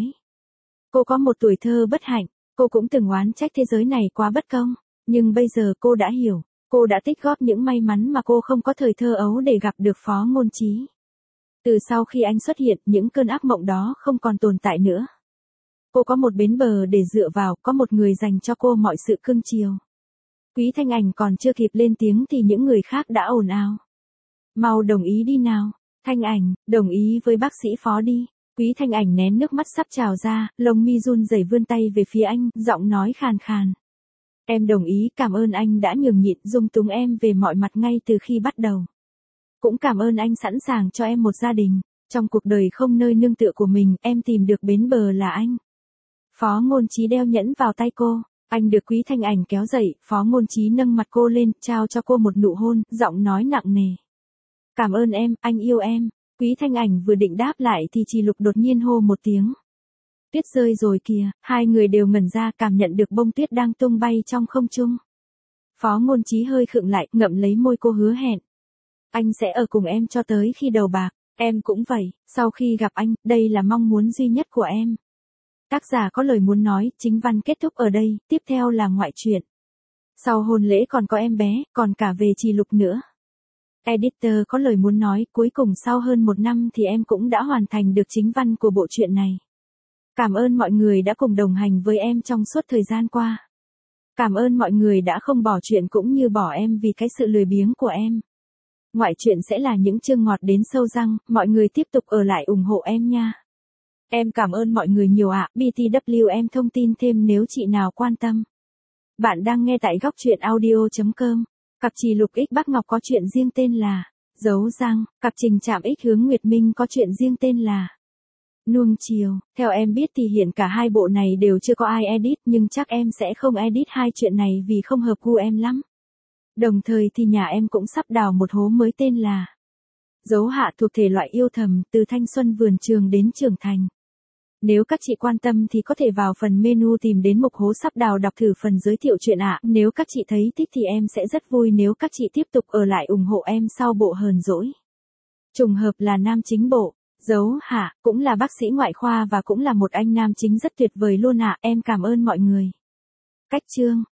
Cô có một tuổi thơ bất hạnh, cô cũng từng oán trách thế giới này quá bất công, nhưng bây giờ cô đã hiểu, cô đã tích góp những may mắn mà cô không có thời thơ ấu để gặp được Phó Ngôn Trí. Từ sau khi anh xuất hiện, những cơn ác mộng đó không còn tồn tại nữa. Cô có một bến bờ để dựa vào, có một người dành cho cô mọi sự cưng chiều. Quý Thanh Ảnh còn chưa kịp lên tiếng thì những người khác đã ồn ào. Mau đồng ý đi nào, Thanh Ảnh, đồng ý với bác sĩ Phó đi. Quý Thanh Ảnh nén nước mắt sắp trào ra, lông mi run rẩy vươn tay về phía anh, giọng nói khàn khàn. Em đồng ý, cảm ơn anh đã nhường nhịn dung túng em về mọi mặt ngay từ khi bắt đầu. Cũng cảm ơn anh sẵn sàng cho em một gia đình. Trong cuộc đời không nơi nương tựa của mình, em tìm được bến bờ là anh. Phó Ngôn Trí đeo nhẫn vào tay cô. Anh được Quý Thanh Ảnh kéo dậy, Phó Ngôn Trí nâng mặt cô lên, trao cho cô một nụ hôn, giọng nói nặng nề. Cảm ơn em, anh yêu em. Quý Thanh Ảnh vừa định đáp lại thì Trì Lục đột nhiên hô một tiếng. Tuyết rơi rồi kìa, hai người đều ngẩn ra cảm nhận được bông tuyết đang tung bay trong không trung. Phó Ngôn Trí hơi khựng lại, ngậm lấy môi cô hứa hẹn. Anh sẽ ở cùng em cho tới khi đầu bạc, em cũng vậy, sau khi gặp anh, đây là mong muốn duy nhất của em. Tác giả có lời muốn nói, chính văn kết thúc ở đây, tiếp theo là ngoại truyện. Sau hôn lễ còn có em bé, còn cả về Trì Lục nữa. Editor có lời muốn nói, cuối cùng sau hơn một năm thì em cũng đã hoàn thành được chính văn của bộ truyện này. Cảm ơn mọi người đã cùng đồng hành với em trong suốt thời gian qua. Cảm ơn mọi người đã không bỏ chuyện cũng như bỏ em vì cái sự lười biếng của em. Ngoại truyện sẽ là những chương ngọt đến sâu răng, mọi người tiếp tục ở lại ủng hộ em nha. Em cảm ơn mọi người nhiều ạ, bê tê vê em thông tin thêm nếu chị nào quan tâm. Bạn đang nghe tại góc truyện audio chấm com. Cặp Trì Lục X Bắc Ngọc có chuyện riêng tên là Dấu Răng, cặp Trình Trạm X Hướng Nguyệt Minh có chuyện riêng tên là Nuông Chiều. Theo em biết thì hiện cả hai bộ này đều chưa có ai edit, nhưng chắc em sẽ không edit hai chuyện này vì không hợp gu em lắm. Đồng thời thì nhà em cũng sắp đào một hố mới tên là Dấu Hạ thuộc thể loại yêu thầm, từ thanh xuân vườn trường đến trưởng thành. Nếu các chị quan tâm thì có thể vào phần menu tìm đến mục hố sắp đào đọc thử phần giới thiệu chuyện ạ. Nếu các chị thấy thích thì em sẽ rất vui nếu các chị tiếp tục ở lại ủng hộ em sau bộ Hờn Dỗi. Trùng hợp là nam chính bộ, Dấu Hạ, cũng là bác sĩ ngoại khoa và cũng là một anh nam chính rất tuyệt vời luôn ạ. Em cảm ơn mọi người. Cách chương